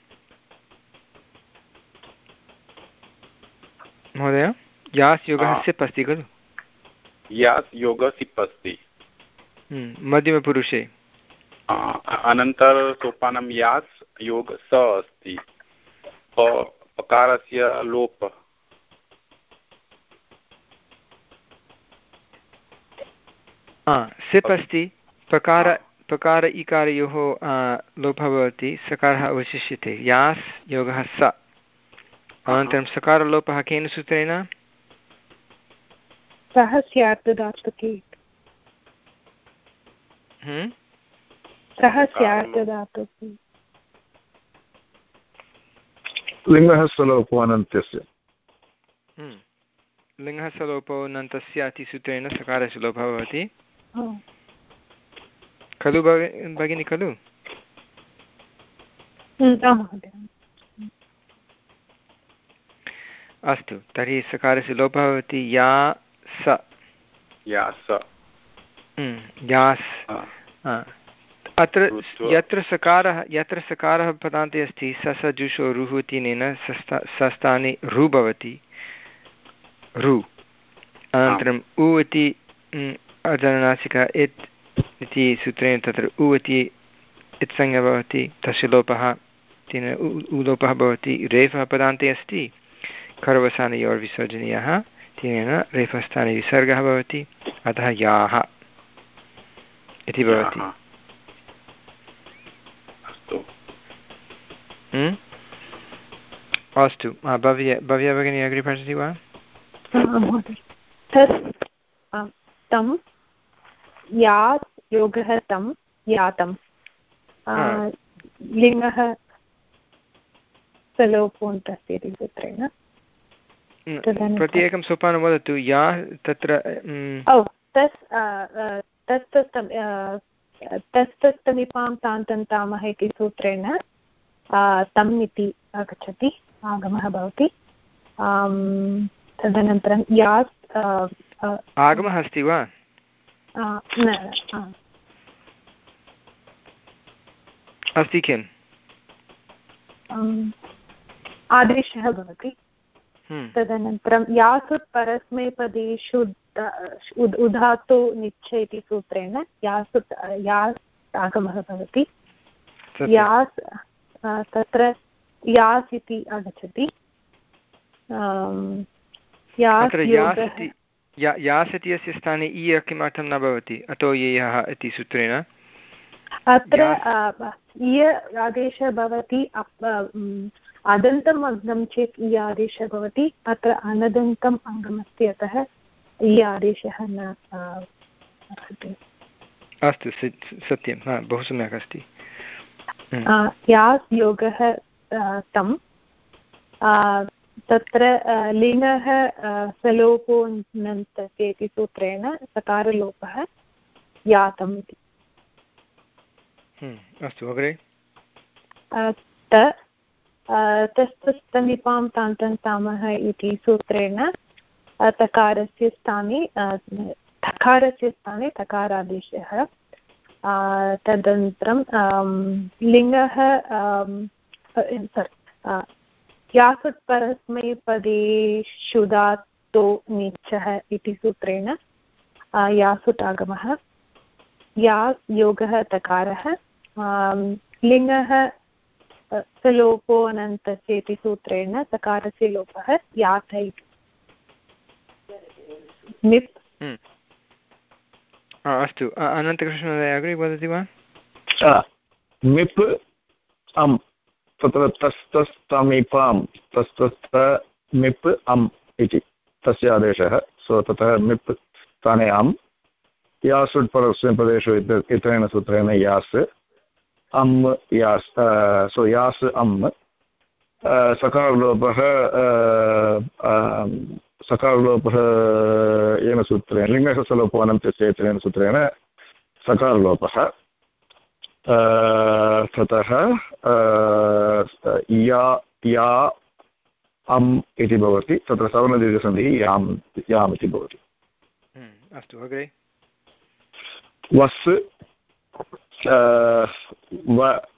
A: महोदय, यास् योगः सिप् अस्ति खलु?
E: यास् योग सिप् अस्ति
A: मध्यमपुरुषे।
E: अनन्तरसोपानं यास् योग स अस्ति, पकारस्य लोप।
A: सिप् अस्ति, पकार पकार इकारयोः लोपः भवति, सकारः अवशिष्यते। यास् योगः स, अनन्तरं सकारलोपः केन सूत्रेण?
B: सः स्यात् धातुके। सः स्यात् धातुके।
C: लिङ्गः स्वलोपो अनन्त्यस्य।
A: लिङ्गः सलोपो नन्तस्य अतिसूत्रेण सकारस्य लोपः भवति खलु भगिनि खलु? अस्तु, तर्हि सकारस्य लोपः भवति या स यास्। अत्र यत्र सकारः यत्र सकारः पदान्ते अस्ति स स जुषो रुः इत्यनेन सस्थाने रु भवति रु। अनन्तरम् उ इति अजरनासिका इत् इति सूत्रेण तत्र उ इति इत्संज्ञा भवति, तस्य लोपः तेन उ लोपः भवति। रेफः पदान्ते अस्ति खरवसानयोर्विसर्जनीयः, तेन रेफस्थाने विसर्गः भवति, अतः याः इति भवति। अस्तु, भव्य भव्या भगिनी अग्रे पठति वा?
B: तं यात् योगः तं यातं लिङ्गः सलोपोन्तस्य इति सूत्रेण।
A: प्रत्येकं सोपानं वदतु। या तत्र
B: तस्तमिपां तान्तन्तामः इति सूत्रेण तम् इति आगच्छति, आगमः भवति। तदनन्तरं यास्
A: आगमः अस्ति वा? अस्ति किम्?
B: आदेशः भवति। तदनन्तरं यासुत् परस्मैपदेषु उदात्तो निच्छ इति सूत्रेण यासुत् यास् आगमः भवति। यास् तत्र यास् इति आगच्छति।
A: यास् इति अस्य स्थाने इ किमर्थं न भवति? अतो येयः इति सूत्रेण
B: अत्र इय आदेशः भवति। अदन्तम् अङ्गं चेत् इ आदेशः भवति, अत्र अनदन्तम् अङ्गमस्ति, अतः इ आदेशः न भवति।
A: अस्तु, सत्यं, हा, बहु सम्यक् अस्ति।
B: यास् योगः तं तत्र लिङ्गः सलोपोऽन्तस्य इति सूत्रेण सकारलोपः यातम् इति।
A: अस्तु, अग्रे
B: तस्तमिपां तान्तन्तामः इति सूत्रेण तकारस्य स्थाने थकारस्य स्थाने तकारादेशः। तदनन्तरं लिङ्गः यासुत् परस्मैपदेषुदात्तो निच्छः इति सूत्रेण यासुत् आगमः। यास् योगः तकारः लिङ्गः सलोपो अनन्तस्य इति सूत्रेण सकारस्य लोपः याथ इति। मिप्
A: अस्तु, अनन्तकृष्णमहोदय अग्रे वदति वा?
C: मिप् अम् तत्र तस्तस्तमिपां तस्तस्त मिप् अम् इति तस्य आदेशः। सो ततः मिप् स्थाने अम्। यासुट् परस्मैपदेषु इत्यनेन सूत्रेण यास् अम् यास्। सो यास् अम् सकारलोपः सकारलोपः येन सूत्रेण लिङ्गः सलोपो अनन्तस्य इत्यनेन सूत्रेण सकारलोपः। ततः या या अम् इति भवति, तत्र सवर्णदीर्घसन्धिः याम् याम् इति भवति।
A: अस्तु, अग्रे
C: वस् व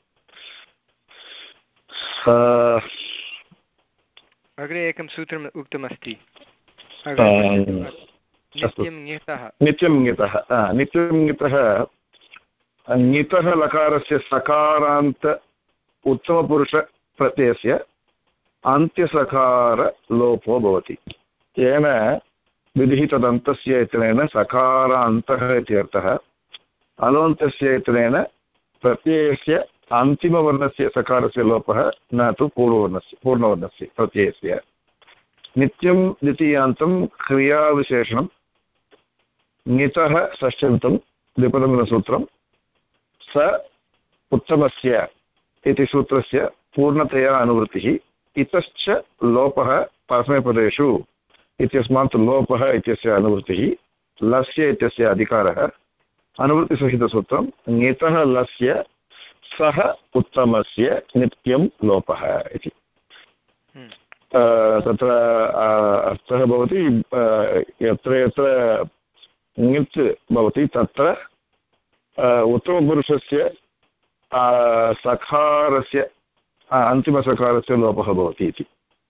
A: अग्रे एकं सूत्रम् उक्तमस्ति
C: नित्यं ङितः नित्यं ङितः ङितः लकारस्य सकारान्त उत्तमपुरुषप्रत्ययस्य अन्त्यसकारलोपो भवति। येन विधिः तदन्तस्य इत्यनेन सकारान्तः इत्यर्थः। अलोन्तस्य इत्यनेन प्रत्ययस्य अन्तिमवर्णस्य सकारस्य लोपः न तु पूर्ववर्णस्य पूर्णवर्णस्य प्रत्ययस्य। नित्यं द्वितीयान्तं क्रियाविशेषणं ङितः षष्ठ्यन्तं द्विपदमिनसूत्रं स उत्तमस्य इति सूत्रस्य पूर्णतया अनुवृत्तिः। इतश्च लोपः परस्मैपदेषु इत्यस्मात् लोपः इत्यस्य अनुवृत्तिः लस्य इत्यस्य अधिकारः अनुवृत्तिसहितसूत्रं ङितः लस्य सः उत्तमस्य नित्यं लोपः इति तत्र अर्थः भवति यत्र यत्र ङित् भवति तत्र उत्तमपुरुषस्य सकारस्य अन्तिमसकारस्य लोपः भवति इति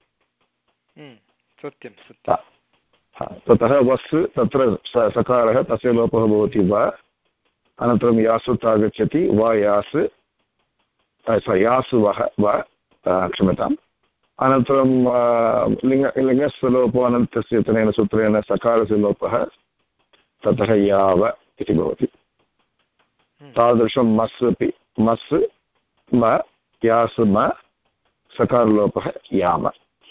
A: सत्यं सत्यं
C: ततः वस् तत्र सकारः तस्य लोपः भवति वा अनन्तरं यासुत् आगच्छति वा यास् यासु वः वा क्षम्यताम् अनन्तरं लिङ्ग लिङ्गस्य लोपानन्तस्य तनेन सूत्रेण सकारस्य लोपः ततः याव इति भवति तादृशं मस् अपि मस् म यास् म सकारलोपः याम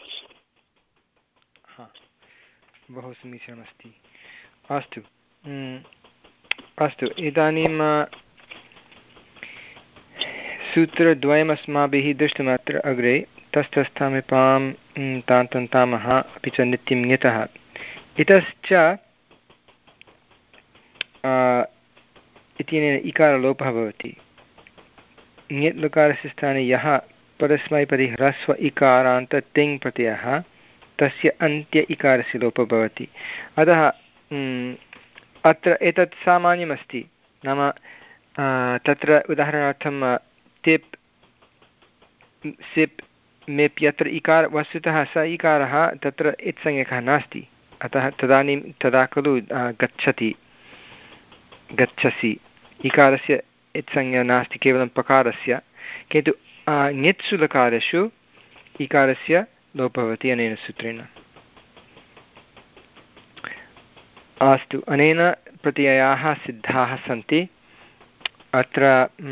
A: बहु समीचीनमस्ति अस्तु अस्तु इदानीं सूत्रद्वयम् अस्माभिः दृष्टमत्र अग्रे तस्थस्थामिपां तान्तन्तामः अपि च नित्यं ङितः इतश्च इत्यनेन इकारलोपः भवति ङित् लकारस्य स्थाने यः परस्मैपदी ह्रस्व इकारान्त तिङ् प्रत्ययः तस्य अन्त्य इकारस्य लोपः भवति अतः अत्र एतत् सामान्यमस्ति नाम तत्र उदाहरणार्थं तिप् सिप् मेप् यत्र इकार वस्तुतः स इकारः तत्र इत्संज्ञकः नास्ति अतः तदानीं तदा खलु गच्छति गच्छसि इकारस्य इत्संज्ञा नास्ति केवलं पकारस्य किन्तु ङित्सु लकारेषु इकारस्य लोपः भवति अनेन सूत्रेण अस्तु अनेन प्रत्ययाः सिद्धाः सन्ति अत्र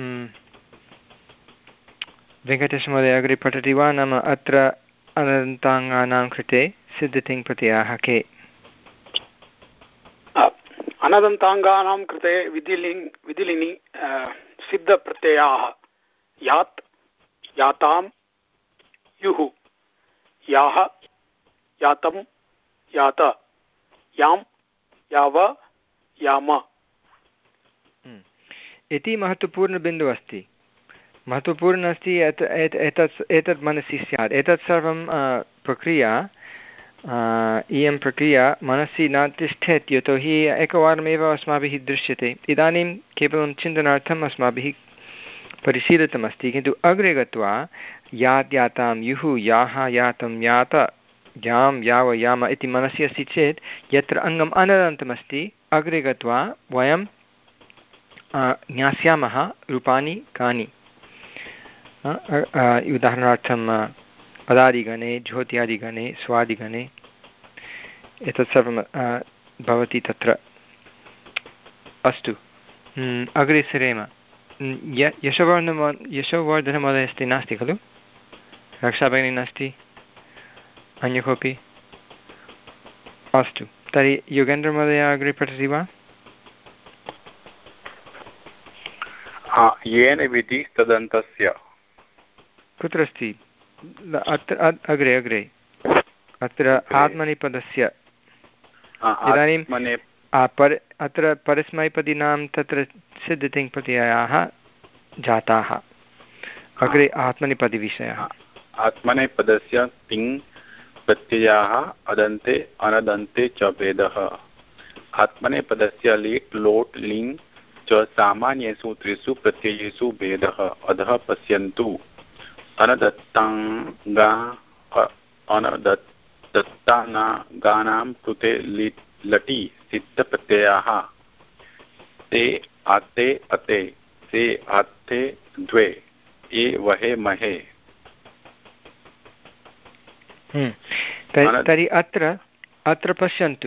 A: वेङ्कटेशमहोदय अग्रे पठति वा नाम अत्र अनन्ताङ्गानां कृते सिद्धतिङ् प्रत्ययाः के
D: अनदन्ताङ्गानां कृते विधिलिङ् विधिलिनि सिद्धप्रत्ययाः यात् यातां युः याः यातं यात यां याव याम
A: इति महत्त्वपूर्णबिन्दुः अस्ति महत्त्वपूर्णम् अस्ति एतत् एतत् मनसि स्यात् एतत् सर्वं प्रक्रिया इयं प्रक्रिया मनसि न तिष्ठेत् यतोहि एकवारमेव अस्माभिः दृश्यते इदानीं केवलं चिन्तनार्थम् अस्माभिः परिशीलितमस्ति किन्तु अग्रे गत्वा यात् यातां युः याः यातं यात यां याव याम इति मनसि अस्ति चेत् यत्र अङ्गम् अनदन्तमस्ति अग्रे गत्वा वयं ज्ञास्यामः रूपाणि कानि उदाहरणार्थं पदादिगणे ज्योत्यादिगणे स्वादिगणे एतत् सर्वं भवति तत्र अस्तु अग्रे सरेम य यशवर्धन यशवर्धनमहोदय अस्ति नास्ति खलु रक्षाभगिनी नास्ति अन्य कोऽपि अस्तु तर्हि योगेन्द्रमहोदय अग्रे पठति वा
E: येन विधि तदन्तस्य
A: कुत्र अस्ति अत्र अग्रे अग्रे अत्र आत्मनेपदस्य इदानीं पर अत्र परस्मैपदीनां तत्र सिद्धतिङ् प्रत्ययाः जाताः अग्रे आत्मनेपदीविषयः
E: आत्मनेपदस्य तिङ् प्रत्ययाः अदन्ते अनदन्ते च भेदः आत्मनेपदस्य लिट् लोट् लिङ् च सामान्येषु त्रिषु प्रत्ययेषु भेदः अधः पश्यन्तु अनदत्ताङ्गा अनदत्तानां कृते लिट् लटि सिद्धप्रत्ययाः ते आते अते से आते द्वे ये वहे महे
A: तर्हि अत्र अत्र पश्यन्तु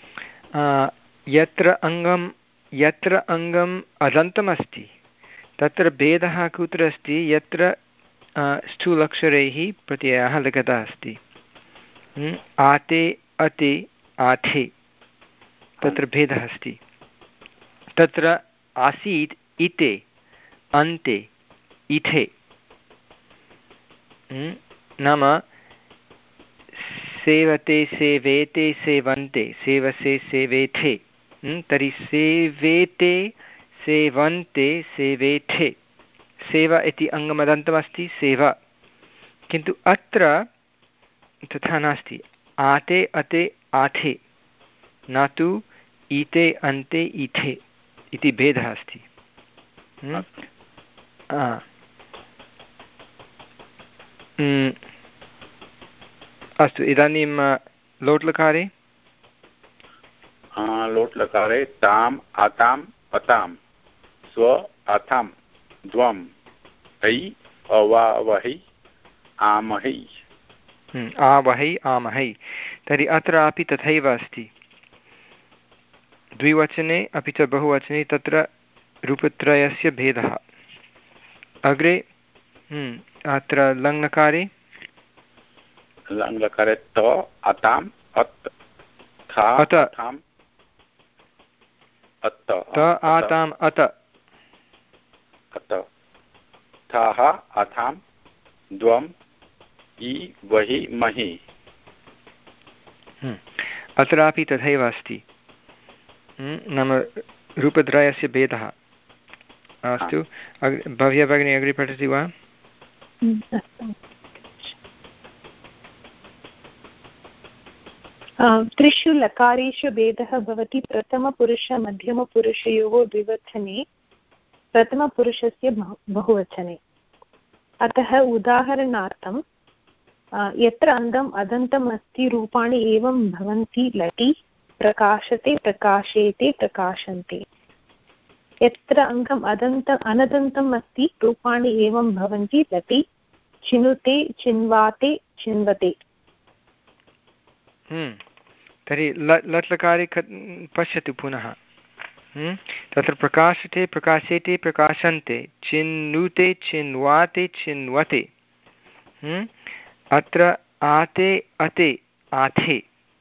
A: यत्र अङ्गं यत्र अङ्गम् अदन्तमस्ति तत्र भेदः कुत्र अस्ति यत्र स्थूलक्षरैः प्रत्ययः लिखितः अस्ति आते अते आथे तत्र भेदः अस्ति तत्र आसीत् इते अन्ते इथे नाम सेवते सेवेते सेवन्ते सेवसे सेवेथे तर्हि सेवेते सेवन्ते सेवेथे सेवा इति अङ्गमदन्तमस्ति सेवा किन्तु अत्र तथा नास्ति आते अते आथे न तु ईते अन्ते ईथे इति भेदः अस्ति अस्तु इदानीं लोट्लकारे
E: लोट्लकारे ताम् आताम् अतां स्व अथां द्वम् ऐ अवावहै आमहै
A: आवहै आमहै तर्हि अत्रापि तथैव अस्ति द्विवचने अपि च बहुवचने तत्र रूपत्रयस्य भेदः अग्रे अत्र लङ्लकारे
E: लङ्लकारे त अताम् अत् था अथाम् अत्त
A: त आताम् अत
E: अत थाः अथां द्वम् इ वहि महि
A: अत्रापि तथैव अस्ति नाम रूपत्रयस्य भेदः अस्तु भव्या भगिनी अग्रे पठति वा
B: त्रिषु लकारेषु भेदः भवति प्रथमपुरुषमध्यमपुरुषयोः द्विवचने प्रथमपुरुषस्य बहुवचने अतः उदाहरणार्थं यत्र अङ्गम् अदन्तम् अस्ति रूपाणि एवं भवन्ति लटि प्रकाशते प्रकाशेते प्रकाशन्ते यत्र अङ्गम् अदन्त अनदन्तम् अस्ति रूपाणि एवं भवन्ति लटि चिनुते चिन्वाते चिन्वते
A: तर्हि लट्लकारे पश्यतु पुनः तत्र प्रकाशते प्रकाशेते प्रकाशन्ते चिन्नुते चिन्वाते चिन्वते अत्र आते अते आथे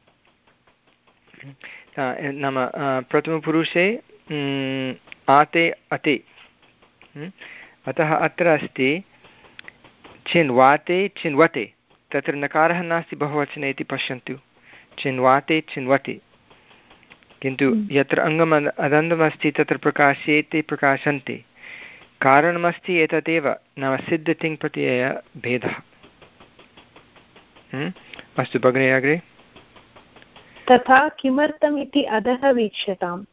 A: नाम प्रथमपुरुषे आते अते अतः अत्र अस्ति चिन्वाते चिन्वते तत्र नकारः नास्ति बहुवचने इति पश्यन्तु चिन्वाते चिन्वते किन्तु यत्र अङ्गम् अदन्तमस्ति तत्र प्रकाशेते प्रकाशन्ते कारणमस्ति एतदेव नाम सिद्धतिङ्प्रत्ययभेदः अस्तु भगिनी अग्रे
B: तथा किमर्थम् इति अधः वीक्ष्यताम्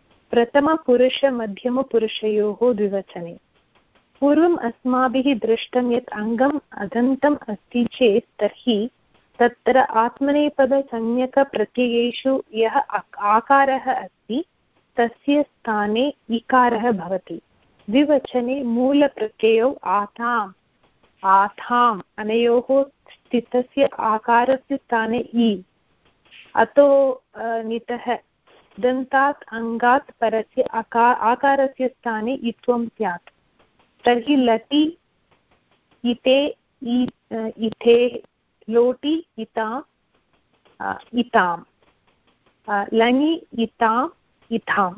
B: प्रथमपुरुषमध्यमपुरुषयोः द्विवचने पूर्वम् अस्माभिः दृष्टं यत् अङ्गम् अदन्तम् अस्ति चेत् तर्हि तत्र आत्मनेपदसंज्ञकप्रत्ययेषु यः आकारः अस्ति तस्य स्थाने इकारः भवति द्विवचने मूलप्रत्ययौ आताम् आथाम् अनयोः स्थितस्य आकारस्य स्थाने इ अतो नितः दन्तात् अङ्गात् परस्य आका आकारस्य स्थाने इत्वं स्यात् तर्हि लटि इते इथे लोटि इताम् इताम् लङि इताम् इथाम्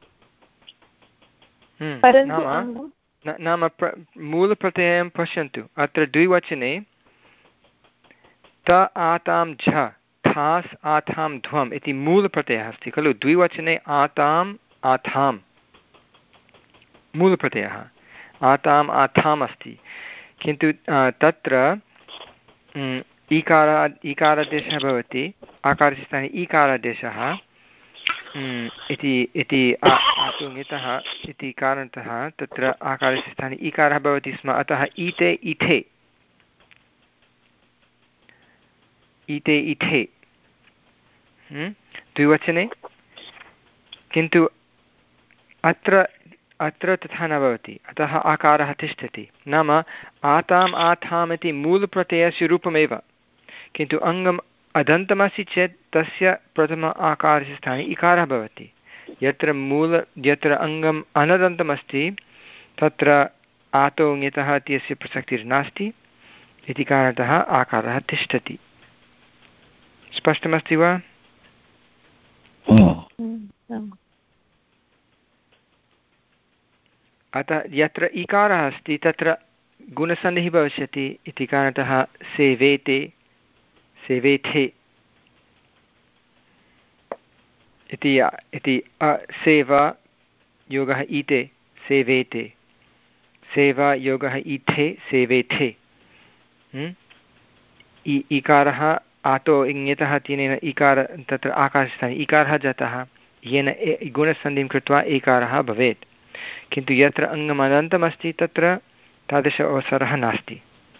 B: परन्तु
A: नाम मूलप्रत्ययं पश्यन्तु अत्र द्विवचने त आतां झ थास् आथां ध्वम् इति मूलप्रत्ययः अस्ति खलु द्विवचने आताम् आथां मूलप्रत्ययः आताम् आथाम् अस्ति किन्तु तत्र ईकार ईकारादेशः भवति आकारस्य स्थाने ईकारादेशः इति इति आतुङितः इति कारणतः तत्र आकारस्य स्थाने ईकारः भवति स्म अतः ईते इथे ईते इथे द्विवचने किन्तु अत्र अत्र तथा न भवति अतः आकारः तिष्ठति नाम आताम् आथाम् इति मूलप्रत्ययस्य रूपमेव किन्तु अङ्गम् अदन्तमस्ति चेत् तस्य प्रथम आकारस्य स्थाने इकारः भवति यत्र मूल यत्र अङ्गम् अनदन्तमस्ति तत्र आतो ङितः इत्यस्य प्रसक्तिर्नास्ति इति कारणतः आकारः तिष्ठति स्पष्टमस्ति वा अतः यत्र इकारः अस्ति तत्र गुणसन्धिः भविष्यति इति कारणतः सेवेते सेवेथे इति इति सेवा योगः ईते सेवेते, सेवा योगः ईथे सेवेथे। इकारः आतो इङितः तेन इकार तत्र आकाशस्थाने इकारः जातः, येन गुणसन्धिं कृत्वा एकारः भवेत्। किन्तु यत्र अङ्गम् अनन्तमस्ति तत्र तादृश अवसरः नास्ति।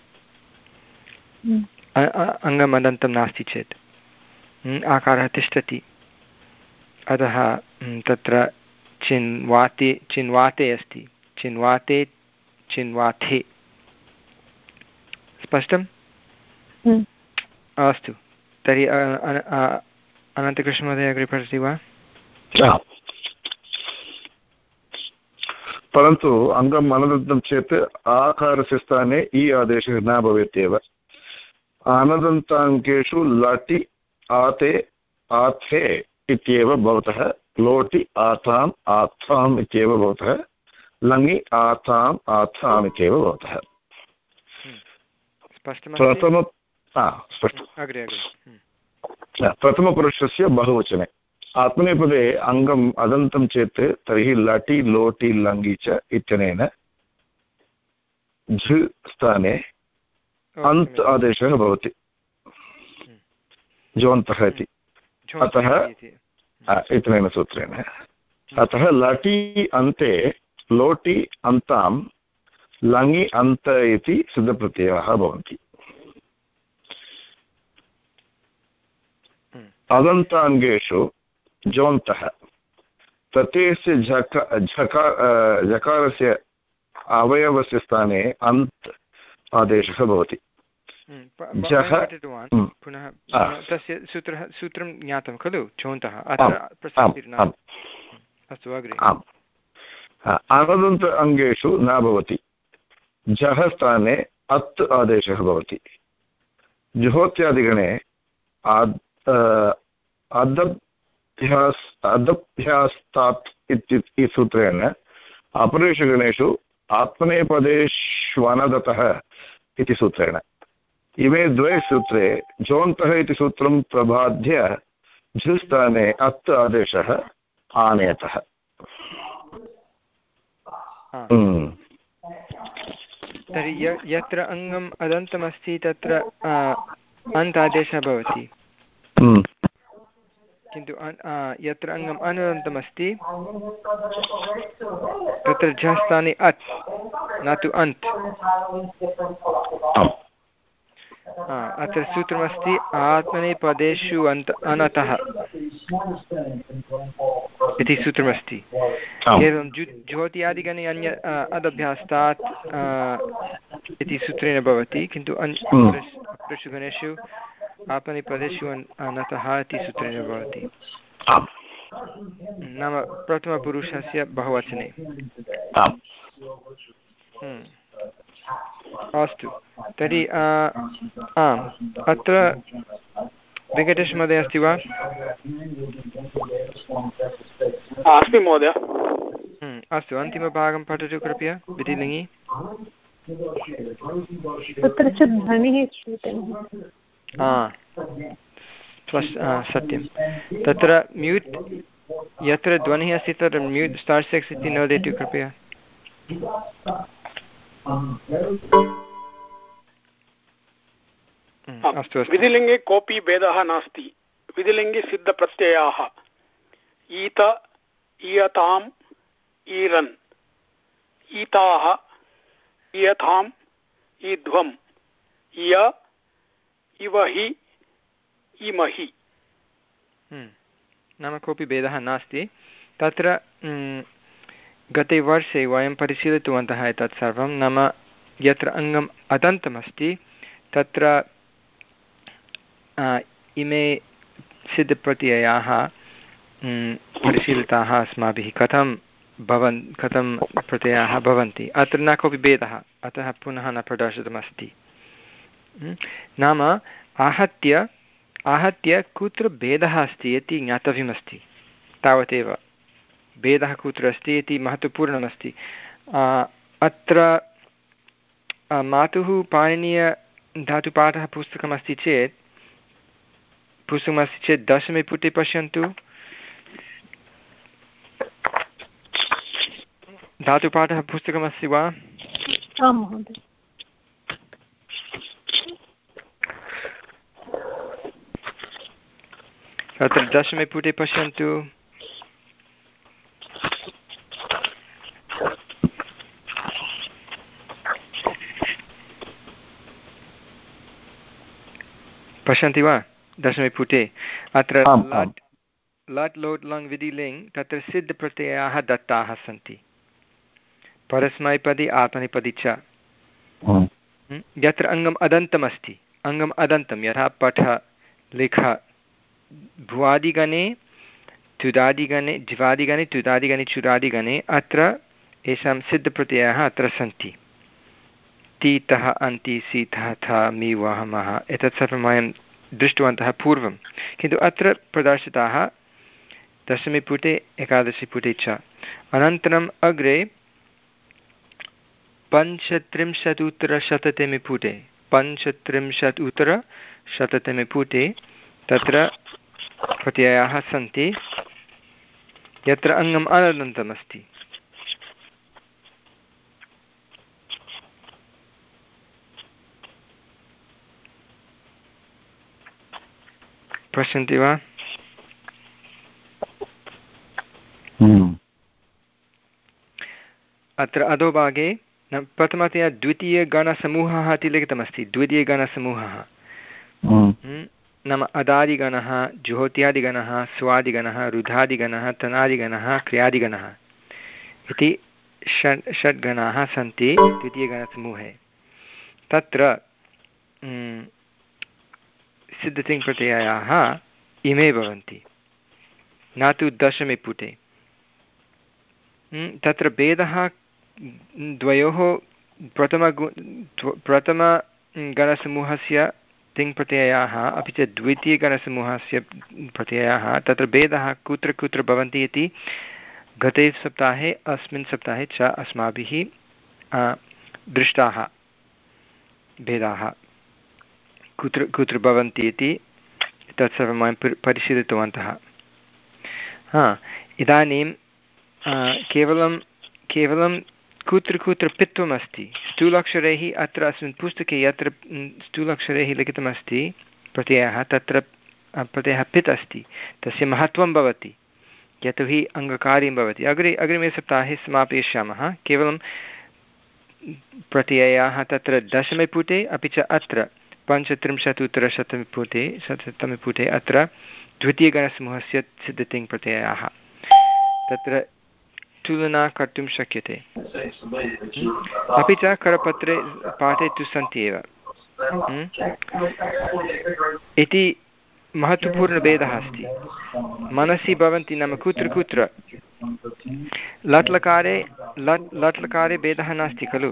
A: अङ्गम् अनन्तं नास्ति चेत् आकारः तिष्ठति। अतः तत्र चिन्वाते चिन्वाते अस्ति, चिन्वाते चिन्वाथे। स्पष्टम्? अस्तु, तर्हि अनन्तकृष्णमहोदय अग्रे पठति वा?
C: परन्तु अङ्गम् अनदन्तं चेत् आकारस्य स्थाने इ आदेशः न भवेत्येव। अनदन्ताङ्केषु लटि आते आथे इत्येव भवतः, लोटि आताम् आथाम् इत्येव भवतः, लङि आताम् आथाम् इत्येव भवतः। प्रथम प्रथमपुरुषस्य बहुवचने आत्मनेपदे अङ्गम् अदन्तं चेत् तर्हि लटि लोटि लङि च इत्यनेन झ स्थाने अन्त् आदेशः भवति, जोन्तः इति। अतः इत्यनेन सूत्रेण अतः लटि अन्ते लोटि अन्तां लङि अन्त इति सिद्धप्रत्ययाः भवन्ति। अदन्ताङ्गेषु जोन्तः प्रत्ययस्य झक झकार झकारस्य अवयवस्य स्थाने अन्त् आदेशः भवति।
A: पुनः तस्य सूत्रः सूत्रं ज्ञातं खलु, चोन्तः। अस्तु, अग्रे।
C: अनदन्त अङ्गेषु न भवति, झः स्थाने अत् आदेशः भवति। जुहोत्यादिगणे अदभ्यास् अदभ्यास्तात् इति सूत्रेण अपरेषु गणेषु आत्मनेपदेष्वनदतः इति सूत्रेण। इमे द्वे सूत्रे जोन्तः इति सूत्रं प्रबाध्य झस्थाने अत् आदेशः आनेतः।
A: तर्हि यत्र अङ्गम् अदन्तमस्ति तत्र अन्त् आदेशः भवति, किन्तु यत्र अङ्गम् अनदन्तमस्ति तत्र झस्थाने अत्, न तु अन्त्। अत्र सूत्रमस्ति आत्मनेपदेषु अन्त अनतः इति सूत्रमस्ति। एवं जु ज्योत्यादिगणे अन्य अदभ्यास्तात् इति सूत्रेण भवति, किन्तु अपरेषु गणेषु आत्मनेपदेषु अनतः इति सूत्रेण भवति, नाम प्रथमपुरुषस्य बहुवचने। अस्तु, तर्हि आम्, अत्र वेङ्कटेशमहोदय अस्ति वा?
D: अस्मि महोदय।
A: अस्तु, अन्तिमभागं पठतु कृपया, विधिलिङि।
B: तत्र च ध्वनिः
A: सत्यं, तत्र म्यूट्, यत्र ध्वनिः अस्ति तत्र म्यूट् स्टार् सिक्स् इति नोदतु कृपया।
D: विधिलिङ्गे कोऽपि भेदः नास्ति। विधिलिङ्गे सिद्धप्रत्ययाः ईत, ईयताम्, ईरन्, ईताः, ईयथाम्, ईध्वम्, इय, इवहि, इमहि।
A: नाम कोऽपि भेदः नास्ति। तत्र गते वर्षे वयं परिशीलितवन्तः एतत् सर्वं। नाम यत्र अङ्गम् अदन्तमस्ति तत्र इमे सिद्धप्रत्ययाः परिशीलिताः अस्माभिः, कथं भवन् कथं प्रत्ययाः भवन्ति। अत्र न कोऽपि भेदः, अतः पुनः न प्रदर्शितमस्ति। नाम आहत्य आहत्य कुत्र भेदः अस्ति इति ज्ञातव्यमस्ति, तावदेव। भेदः कुत्र अस्ति इति महत्त्वपूर्णमस्ति। अत्र मातुः पाणिनीयधातुपाठः पुस्तकमस्ति चेत् पुस्तकमस्ति चेत् दशमे पुटे पश्यन्तु, धातुपाठः पुस्तकमस्ति वा?
B: आं महोदय।
A: अत्र दशमे पुटे पश्यन्तु। पश्यन्ति वा दशमे पुटे? अत्र लट् लट् लोट् लङ् विधि लिङ् तत्र सिद्धप्रत्ययाः दत्ताः सन्ति, परस्मैपदी आत्मनेपदी च। यत्र अङ्गम् अदन्तमस्ति, अङ्गम् अदन्तं यथा पठ लिख भुवादिगणे तुदादिगणे ज्वादिगणे तुदादिगणे चुरादिगणे अत्र येषां सिद्धप्रत्ययाः अत्र सन्ति। तीतः अन्ति सीतः थ मि वहमः एतत् सर्वं वयं दृष्टवन्तः पूर्वं, किन्तु अत्र प्रदर्शिताः दशमे पुटे एकादशे पुटे च। अनन्तरम् अग्रे पञ्चत्रिंशत् उत्तरशततमे पुटे पञ्चत्रिंशत् उत्तरशततमे पुटे तत्र प्रत्ययाः सन्ति यत्र अङ्गम् अनन्तमस्ति। पश्यन्ति वा? अत्र अधोभागे प्रथमतया द्वितीयगणसमूहः इति लिखितमस्ति। द्वितीयगणसमूहः नाम अदादिगणः, जुहोत्यादिगणः, स्वादिगणः, रुधादिगणः, तनादिगणः, क्रियादिगणः इति षड् षड्गणाः सन्ति द्वितीयगणसमूहे। तत्र सिद्धतिङ्प्रत्ययाः इमे भवन्ति, न तु दशमे पुटे। तत्र भेदः द्वयोः प्रथमगु प्रथमगणसमूहस्य तिङ्प्रत्ययाः अपि च द्वितीयगणसमूहस्य प्रत्ययाः, तत्र भेदः कुत्र कुत्र भवन्ति इति गते सप्ताहे अस्मिन् सप्ताहे च अस्माभिः दृष्टाः भेदाः कुत्र कुत्र भवन्ति इति तत्सर्वं वयं परिशीलितवन्तः। हा इदानीं केवलं केवलं कुत्र कुत्र पित्वम् अस्ति स्थूलाक्षरैः अत्र अस्मिन् पुस्तके यत्र स्थूलाक्षरैः लिखितमस्ति प्रत्ययः तत्र प्रत्ययः पित् अस्ति, तस्य महत्त्वं भवति यतोहि अङ्गकार्यं भवति। अग्रे अग्रिमे सप्ताहे समापयिष्यामः। केवलं प्रत्ययाः तत्र दशमे पुटे अपि च अत्र पञ्चत्रिंशत् उत्तरशतमे पुटे शततमे पुटे अत्र द्वितीयगणसमूहस्य सिद्धतिङ् प्रत्ययाः तत्र तुलना कर्तुं शक्यते। अपि च करपत्रे पाठे तु सन्ति एव इति महत्त्वपूर्णभेदः अस्ति। मनसि भवन्ति नाम कुत्र कुत्र लट्लकारे लट् लट्लकारे भेदः नास्ति खलु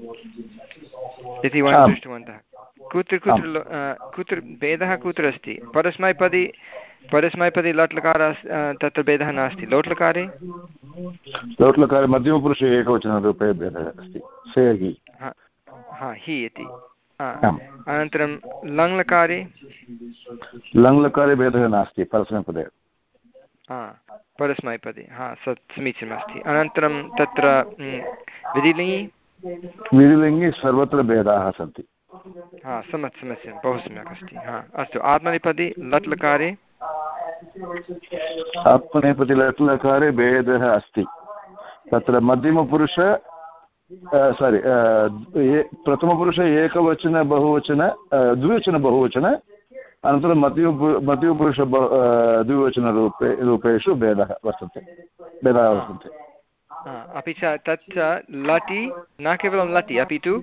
A: इति वयं दृष्टवन्तः। कुत्र कुत्र कुत्र भेदः कुत्र अस्ति? परस्मैपदी परस्मैपदी लट्लकार तत्र भेदः नास्ति। लोट्लकारे
C: लोट्लकारे मध्यमपुरुषे एकवचनरूपे भेदः अस्ति, से हि।
A: हा हि इति। अनन्तरं लङ्लकारे
C: लङ्लकारे भेदः नास्ति परस्मैपदे।
A: हा परस्मैपदे हा सत् समीचीनमस्ति। अनन्तरं तत्र विधिलिङ्गि
C: विधिलिङ्गि सर्वत्र भेदाः सन्ति।
A: हा सम्यक् समीचीनं, बहु सम्यक् अस्ति। हा अस्तु। आत्मनेपदी लट्लकारे
C: आत्मनेपदी लट्लकारे भेदः अस्ति। तत्र मध्यमपुरुष सारि प्रथमपुरुष एकवचन बहुवचन द्विवचन बहुवचन अनन्तरं मध्यम मध्यमपुरुष द्विवचनरूपे रूपेषु भेदः वर्तते भेदाः वर्तन्ते।
A: अपि च तत् लटि न केवलं लटि अपि तु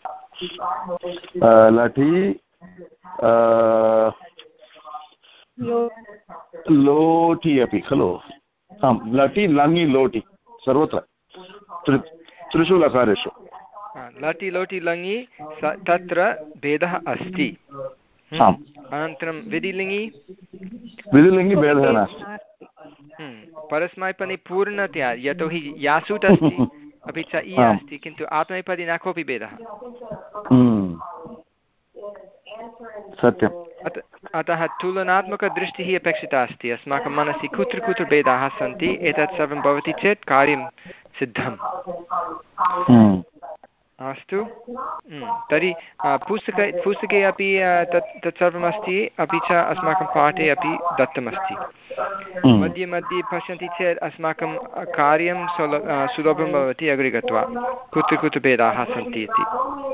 C: लटि लोटि अपि खलु। आं लटि लङि लोटि सर्वत्र त्रिषु लकारेषु
A: लटि लोटि लङि तत्र भेदः अस्ति। अनन्तरं विधिलिङ्गि
C: विधिलिङ्गि भेदः नास्ति।
A: परस्मैपदी पूर्णतया यतोहि यासुट् अस्ति अपि च इ अस्ति, किन्तु आत्मनेपदी न कोऽपि भेदः।
C: सत्यम्।
A: अतः तुलनात्मकदृष्टिः अपेक्षिता अस्ति अस्माकं मनसि कुत्र कुत्र भेदाः सन्ति एतत् सर्वं भवति चेत् कार्यं सिद्धम् अस्तु तर्हि पुस्तके पुस्तके अपि तत् तत्सर्वमस्ति अपि च अस्माकं पाठे अपि दत्तमस्ति मध्ये मध्ये पश्यन्ति चेत् अस्माकं कार्यं सुल सुलभं भवति अग्रे गत्वा कुत्र कुत्र भेदाः सन्ति इति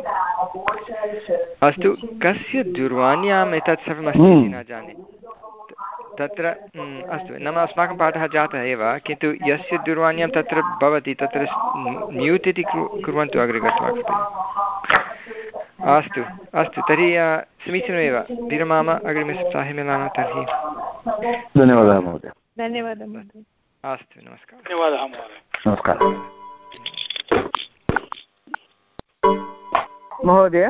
A: अस्तु कस्य दूरवाण्याम् एतत् सर्वमस्ति इति न जाने तत्र अस्तु नाम अस्माकं पाठः जातः एव किन्तु यस्य दूरवाण्यां तत्र भवति तत्र म्यूट् इति कुर्वन्तु अग्रे गत्वा अस्तु अस्तु तर्हि समीचीनमेव विरमाम अग्रिमसप्ताहे मिलामः तर्हि
C: धन्यवादः महोदय
B: धन्यवादः महोदय
A: अस्तु नमस्कारः
D: धन्यवादः महोदय
C: नमस्कारः महोदय